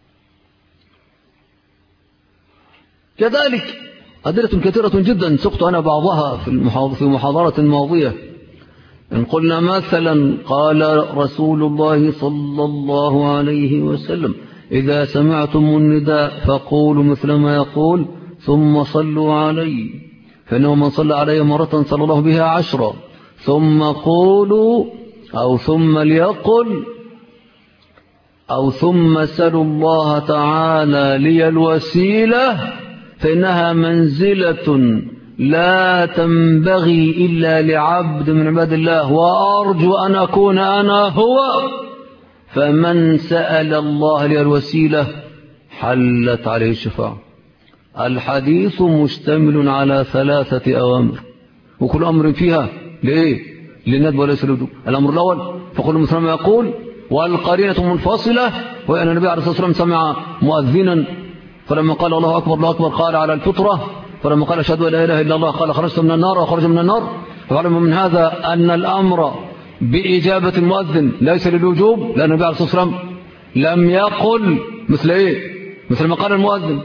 كذلك أدلة كثيرة جدا سقط أنا بعضها في محاضرة ماضية. إن قلنا مثلا قال رسول الله صلى الله عليه وسلم إذا سمعتم النداء فقولوا مثل ما يقول ثم صلوا علي، فإنه من صلى علي مرة صلى الله بها 10، ثم قولوا أو ثم ليقل أو ثم سلوا الله تعالى لي الوسيلة فإنها منزلة لا تنبغي إلا لعبد من عباد الله، وأرجو أن أكون أنا هو، فمن سأل الله لي الوسيلة حلت عليه الشفاعة. الحديث مشتمل على 3 أوامر، وكل أمر فيها ليه؟ للندب وليس للوجوب. الأمر الأول فقل مثل ما يقول، والقرينة منفصلة، وأن النبي عليه الصلاة والسلام سمع مؤذنا فلما قال الله أكبر الله أكبر قال على الفطرة، فلما قال أشهد أن لا إله إلا الله قال خرجت من النار وخرج من النار. فعلم من هذا أن الأمر بإجابة المؤذن ليس للوجوب، لأن النبي عليه الصلاة والسلام لم يقل مثل إيه؟ مثل ما قال المؤذن.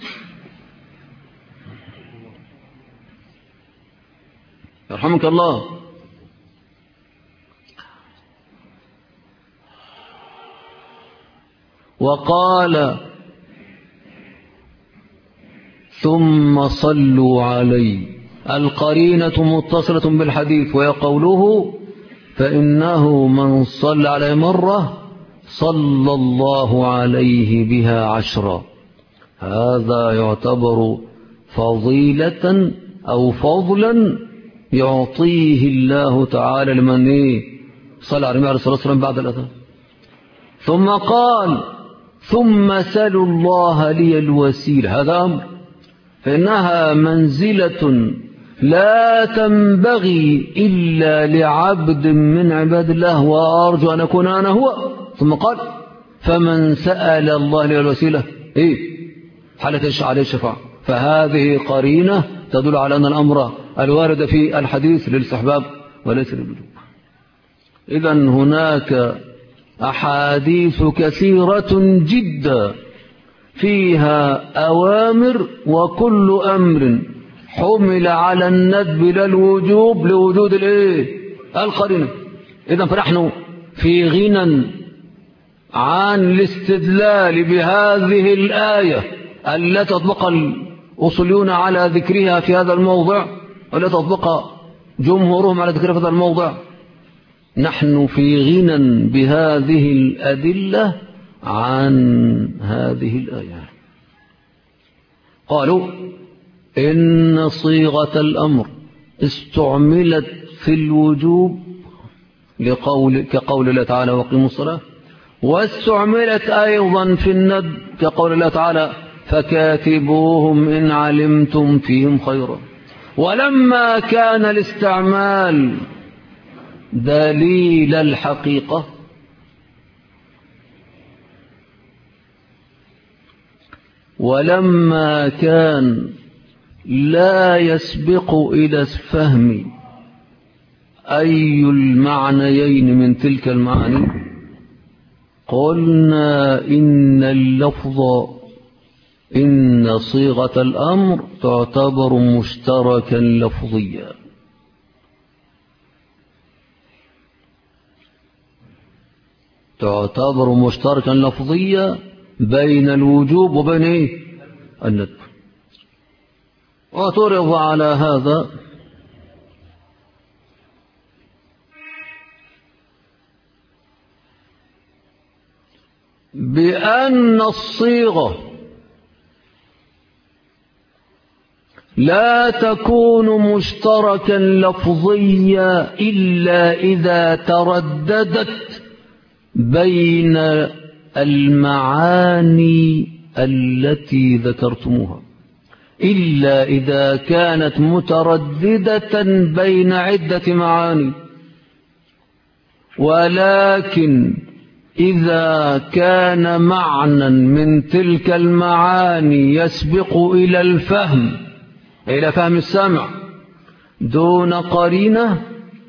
يرحمك الله. وقال ثم صلوا علي، القرينة متصلة بالحديث، وهي قوله فإنه من صلى عليه مرة صلى الله عليه بها 10. هذا يعتبر فضيلة أو فضلا يعطيه الله تعالى لمن صلى عليه الصلاة والسلام بعد الأذان. ثم قال ثم سلوا الله لي الوسيلة، هذا أمر، فإنها منزلة لا تنبغي إلا لعبد من عباد الله، وأرجو أن أكون أنا هو. ثم قال فمن سأل الله لي الوسيلة حلت عليه الشفاعة. فهذه قرينة تدل على أن الأمر الوارد في الحديث للاستحباب وليس للوجوب. إذن هناك أحاديث كثيرة جدا فيها أوامر، وكل أمر حمل على الندب للوجوب لوجود القرينة. إذن فنحن في غنى عن الاستدلال بهذه الآية التي أطبق الأصوليون على ذكرها في هذا الموضع، والتي أطبق جمهورهم على ذكرها في هذا الموضع. نحن في غنى بهذه الأدلة عن هذه الآية. قالوا إن صيغة الأمر استعملت في الوجوب كقول الله تعالى وقيموا الصلاة، واستعملت أيضا في الندب كقول الله تعالى فكاتبوهم إن علمتم فيهم خيرا. ولما كان الاستعمال دليل الحقيقة ولما كان لا يسبق إلى الفهم أي المعنيين من تلك المعاني، قلنا إن اللفظ إن صيغة الأمر تعتبر مشتركا لفظيا، تعتبر مشتركا لفظيا بين الوجوب وبين الندب. وتعرض على هذا بأن الصيغة لا تكون مشتركا لفظيا إلا إذا ترددت بين المعاني التي ذكرتموها، إلا إذا كانت مترددة بين عدة معاني. ولكن إذا كان معنى من تلك المعاني يسبق إلى الفهم، إلى فهم السامع دون قرينة،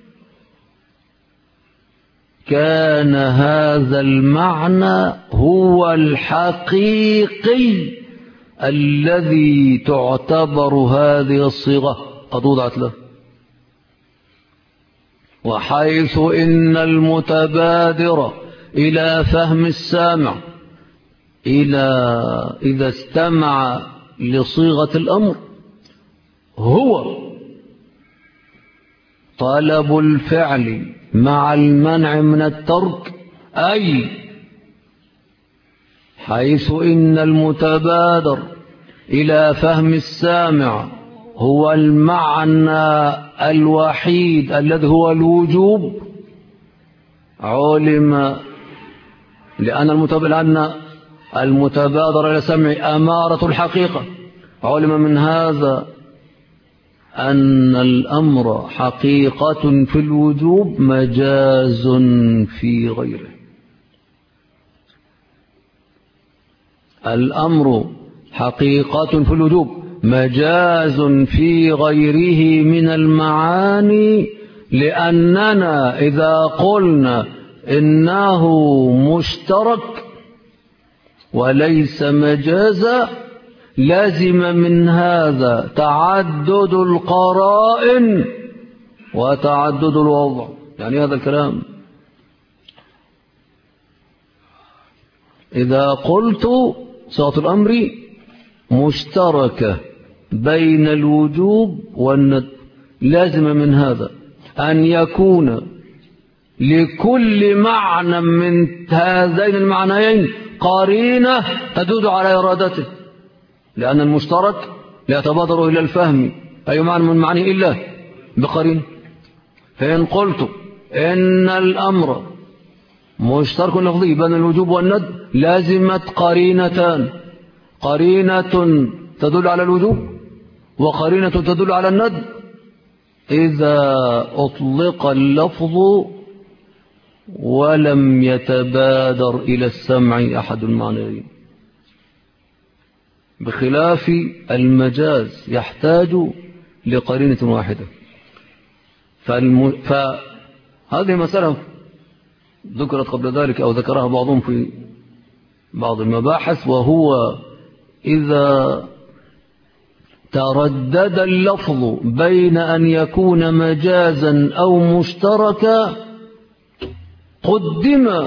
كان هذا المعنى هو الحقيقي الذي تعتبر هذه الصيغة قد وضعت له. وحيث إن المتبادر إلى فهم السامع إذا استمع لصيغة الأمر هو طلب الفعل مع المنع من الترك، أي حيث إن المتبادر إلى فهم السامع هو المعنى الوحيد الذي هو الوجوب، علم لأن المتبادر إلى السمع أمارة الحقيقة، علم من هذا أن الأمر حقيقة في الوجوب مجاز في غيره. الأمر حقيقة في الوجوب مجاز في غيره من المعاني، لأننا إذا قلنا إنه مشترك وليس مجازا لازم من هذا تعدد القرائن وتعدد الوضع. يعني هذا الكلام إذا قلت صيغة الأمر مشتركة بين الوجوب والندب لازم من هذا أن يكون لكل معنى من هذين المعنيين قرينة تدل على إرادته، لأن المشترك لا يتبادر إلى الفهم أي معنى من معنى إلا بقرينة. فإن قلت إن الأمر مشترك لفظي بين الوجوب والندب لازمت قرينتان، قرينة تدل على الوجوب وقرينة تدل على الندب. إذا أطلق اللفظ ولم يتبادر إلى السمع أحد المعنيين، بخلاف المجاز يحتاج لقرينة واحدة. فهذه مسألة ذكرت قبل ذلك أو ذكرها بعضهم في بعض المباحث، وهو إذا تردد اللفظ بين أن يكون مجازا أو مشتركا قدم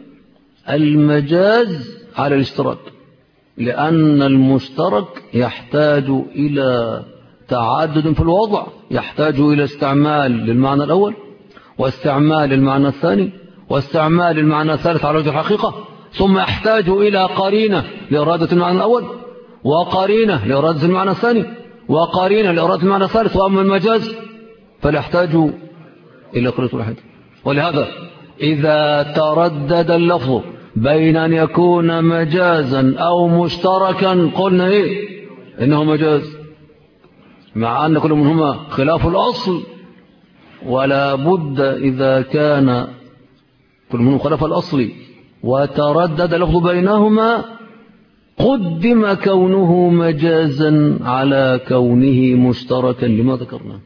المجاز على الاشتراك، لأن المشترك يحتاج إلى تعدد في الوضع، يحتاج إلى استعمال للمعنى الأول واستعمال للمعنى الثاني واستعمال للمعنى الثالث على وجه الحقيقة، ثم يحتاج إلى قرينة لإرادة المعنى الأول وقرينة لإرادة المعنى الثاني وقرينة لإرادة المعنى الثالث. وأما المجاز فلا يحتاج إلى قرينة واحدة. ولهذا إذا تردد اللفظ بين أن يكون مجازا أو مشتركا قلنا إنه مجاز، مع أن كل منهما خلاف الأصل، ولا بد إذا كان كل منهما خلاف الأصل وتردد اللفظ بينهما قدم كونه مجازا على كونه مشتركا لما ذكرنا.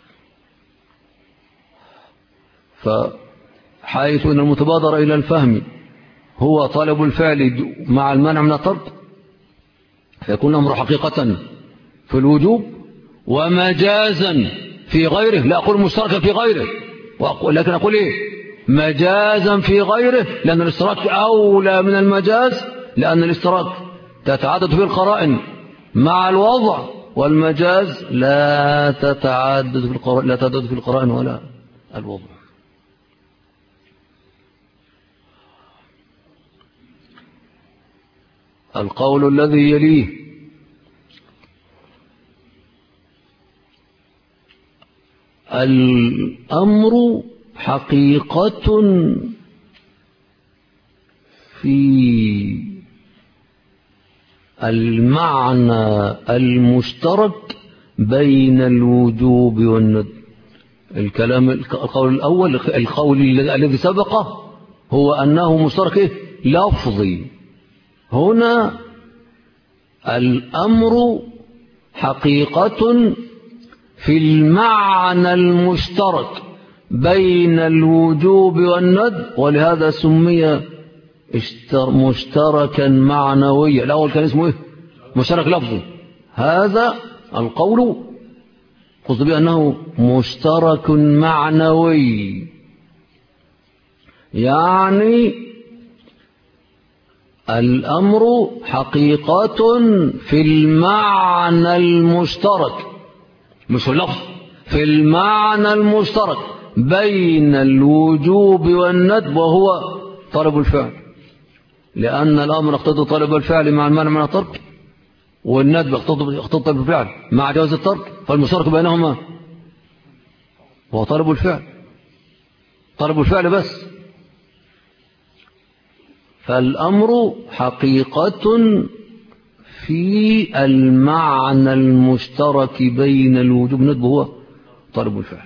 فحيث أن المتبادر إلى الفهم هو طلب الفعل مع المنع من الترك، فيكون الأمر حقيقة في الوجوب ومجازا في غيره. لا أقول مشتركا في غيره، لكن أقول مجازا في غيره، لأن الاشتراك أولى من المجاز، لأن الاشتراك تتعدد فيه القرائن مع الوضع والمجاز لا تتعدد في القرائن ولا الوضع. القول الذي يليه: الأمر حقيقة في المعنى المشترك بين الوجوب والندب. القول الأول، القول الذي سبقه هو أنه مشترك لفظي. هنا الأمر حقيقة في المعنى المشترك بين الوجوب والندب، ولهذا سمي مشتركا معنويا. الأول كان اسمه إيه؟ مشترك لفظي. هذا القول قصد به أنه مشترك معنوي، يعني الأمر حقيقة في المعنى المشترك، مش في اللفظ، في المعنى المشترك بين الوجوب والندب، وهو طلب الفعل، لأن الأمر اقتضى طلب الفعل مع المنع من الترك، والندب اقتضى طلب الفعل مع جواز الترك، فالمشترك بينهما هو طلب الفعل، طلب الفعل بس. فالأمر حقيقة في المعنى المشترك بين الوجوب والندب هو طلب الفعل.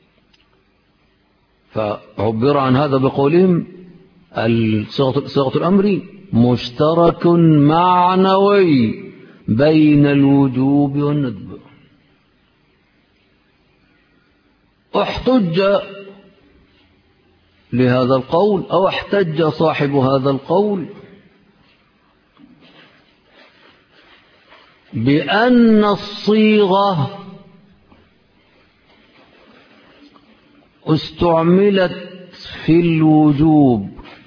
فعبر عن هذا بقولهم صيغة الأمر مشترك معنوي بين الوجوب والندب. احتج لهذا القول، أو احتج صاحب هذا القول بأن الصيغة استعملت في الوجوب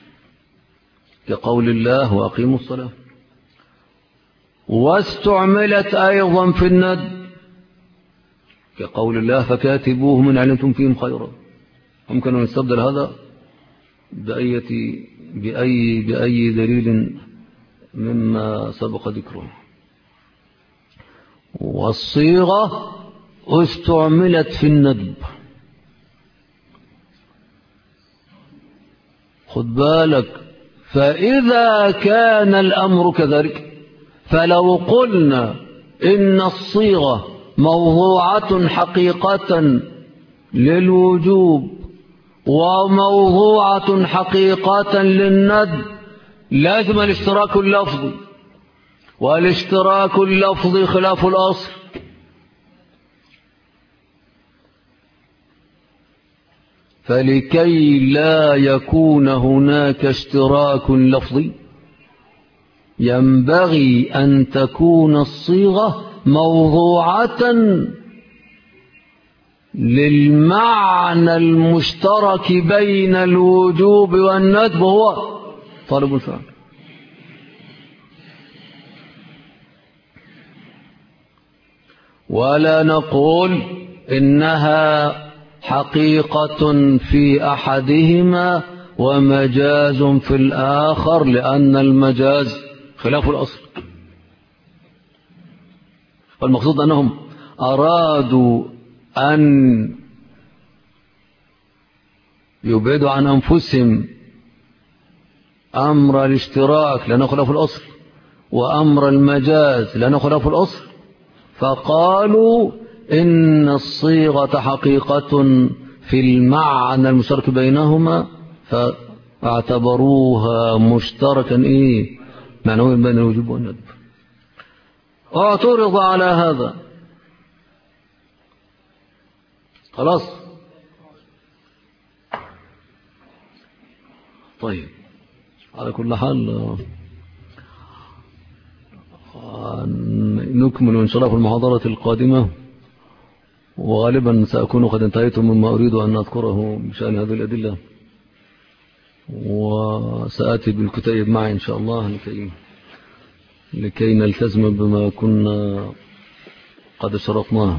كقول الله وأقيموا الصلاة، واستعملت أيضا في الندب كقول الله فكاتبوهم إن علمتم فيهم خيرا. يمكن أن نستبدل هذا بأي دليل مما سبق ذكره. والصيغة استعملت في الندب. خد بالك، فإذا كان الأمر كذلك، فلو قلنا إن الصيغة موضوعة حقيقة للوجوب وموضوعة حقيقة للندب، لازم الاشتراك اللفظي، والاشتراك اللفظي خلاف الأصل. فلكي لا يكون هناك اشتراك لفظي ينبغي أن تكون الصيغة موضوعة للمعنى المشترك بين الوجوب والندب، هو طلب الفعل. ولا نقول إنها حقيقة في أحدهما ومجاز في الآخر، لأن المجاز خلاف الأصل. فالمقصود أنهم أرادوا أن يبعدوا عن أنفسهم أمر الاشتراك لأنه خلاف الأصل، وأمر المجاز لأنه خلاف الأصل، فقالوا إن الصيغة حقيقة في المعنى المشترك بينهما، فاعتبروها مشتركا معنويا بين الوجوب والندب. واعترض على هذا. خلاص. طيب، على كل حال نكمل إن شاء الله في المحاضرة القادمة، وغالبا سأكون قد انتهيت مما أريد أن أذكره بشأن هذه الأدلة، وسآتي بالكتيب معي إن شاء الله لكي لكي نلتزم بما كنا قد شرطناه.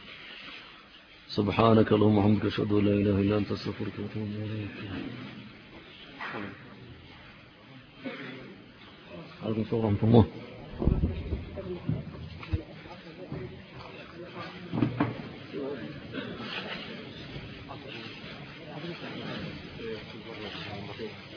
سبحانك اللهم وبحمدك أشهد أن لا إله إلا أنت أستغفرك وأتوب إليك. عليكم السلام ورحمة الله. Thank you.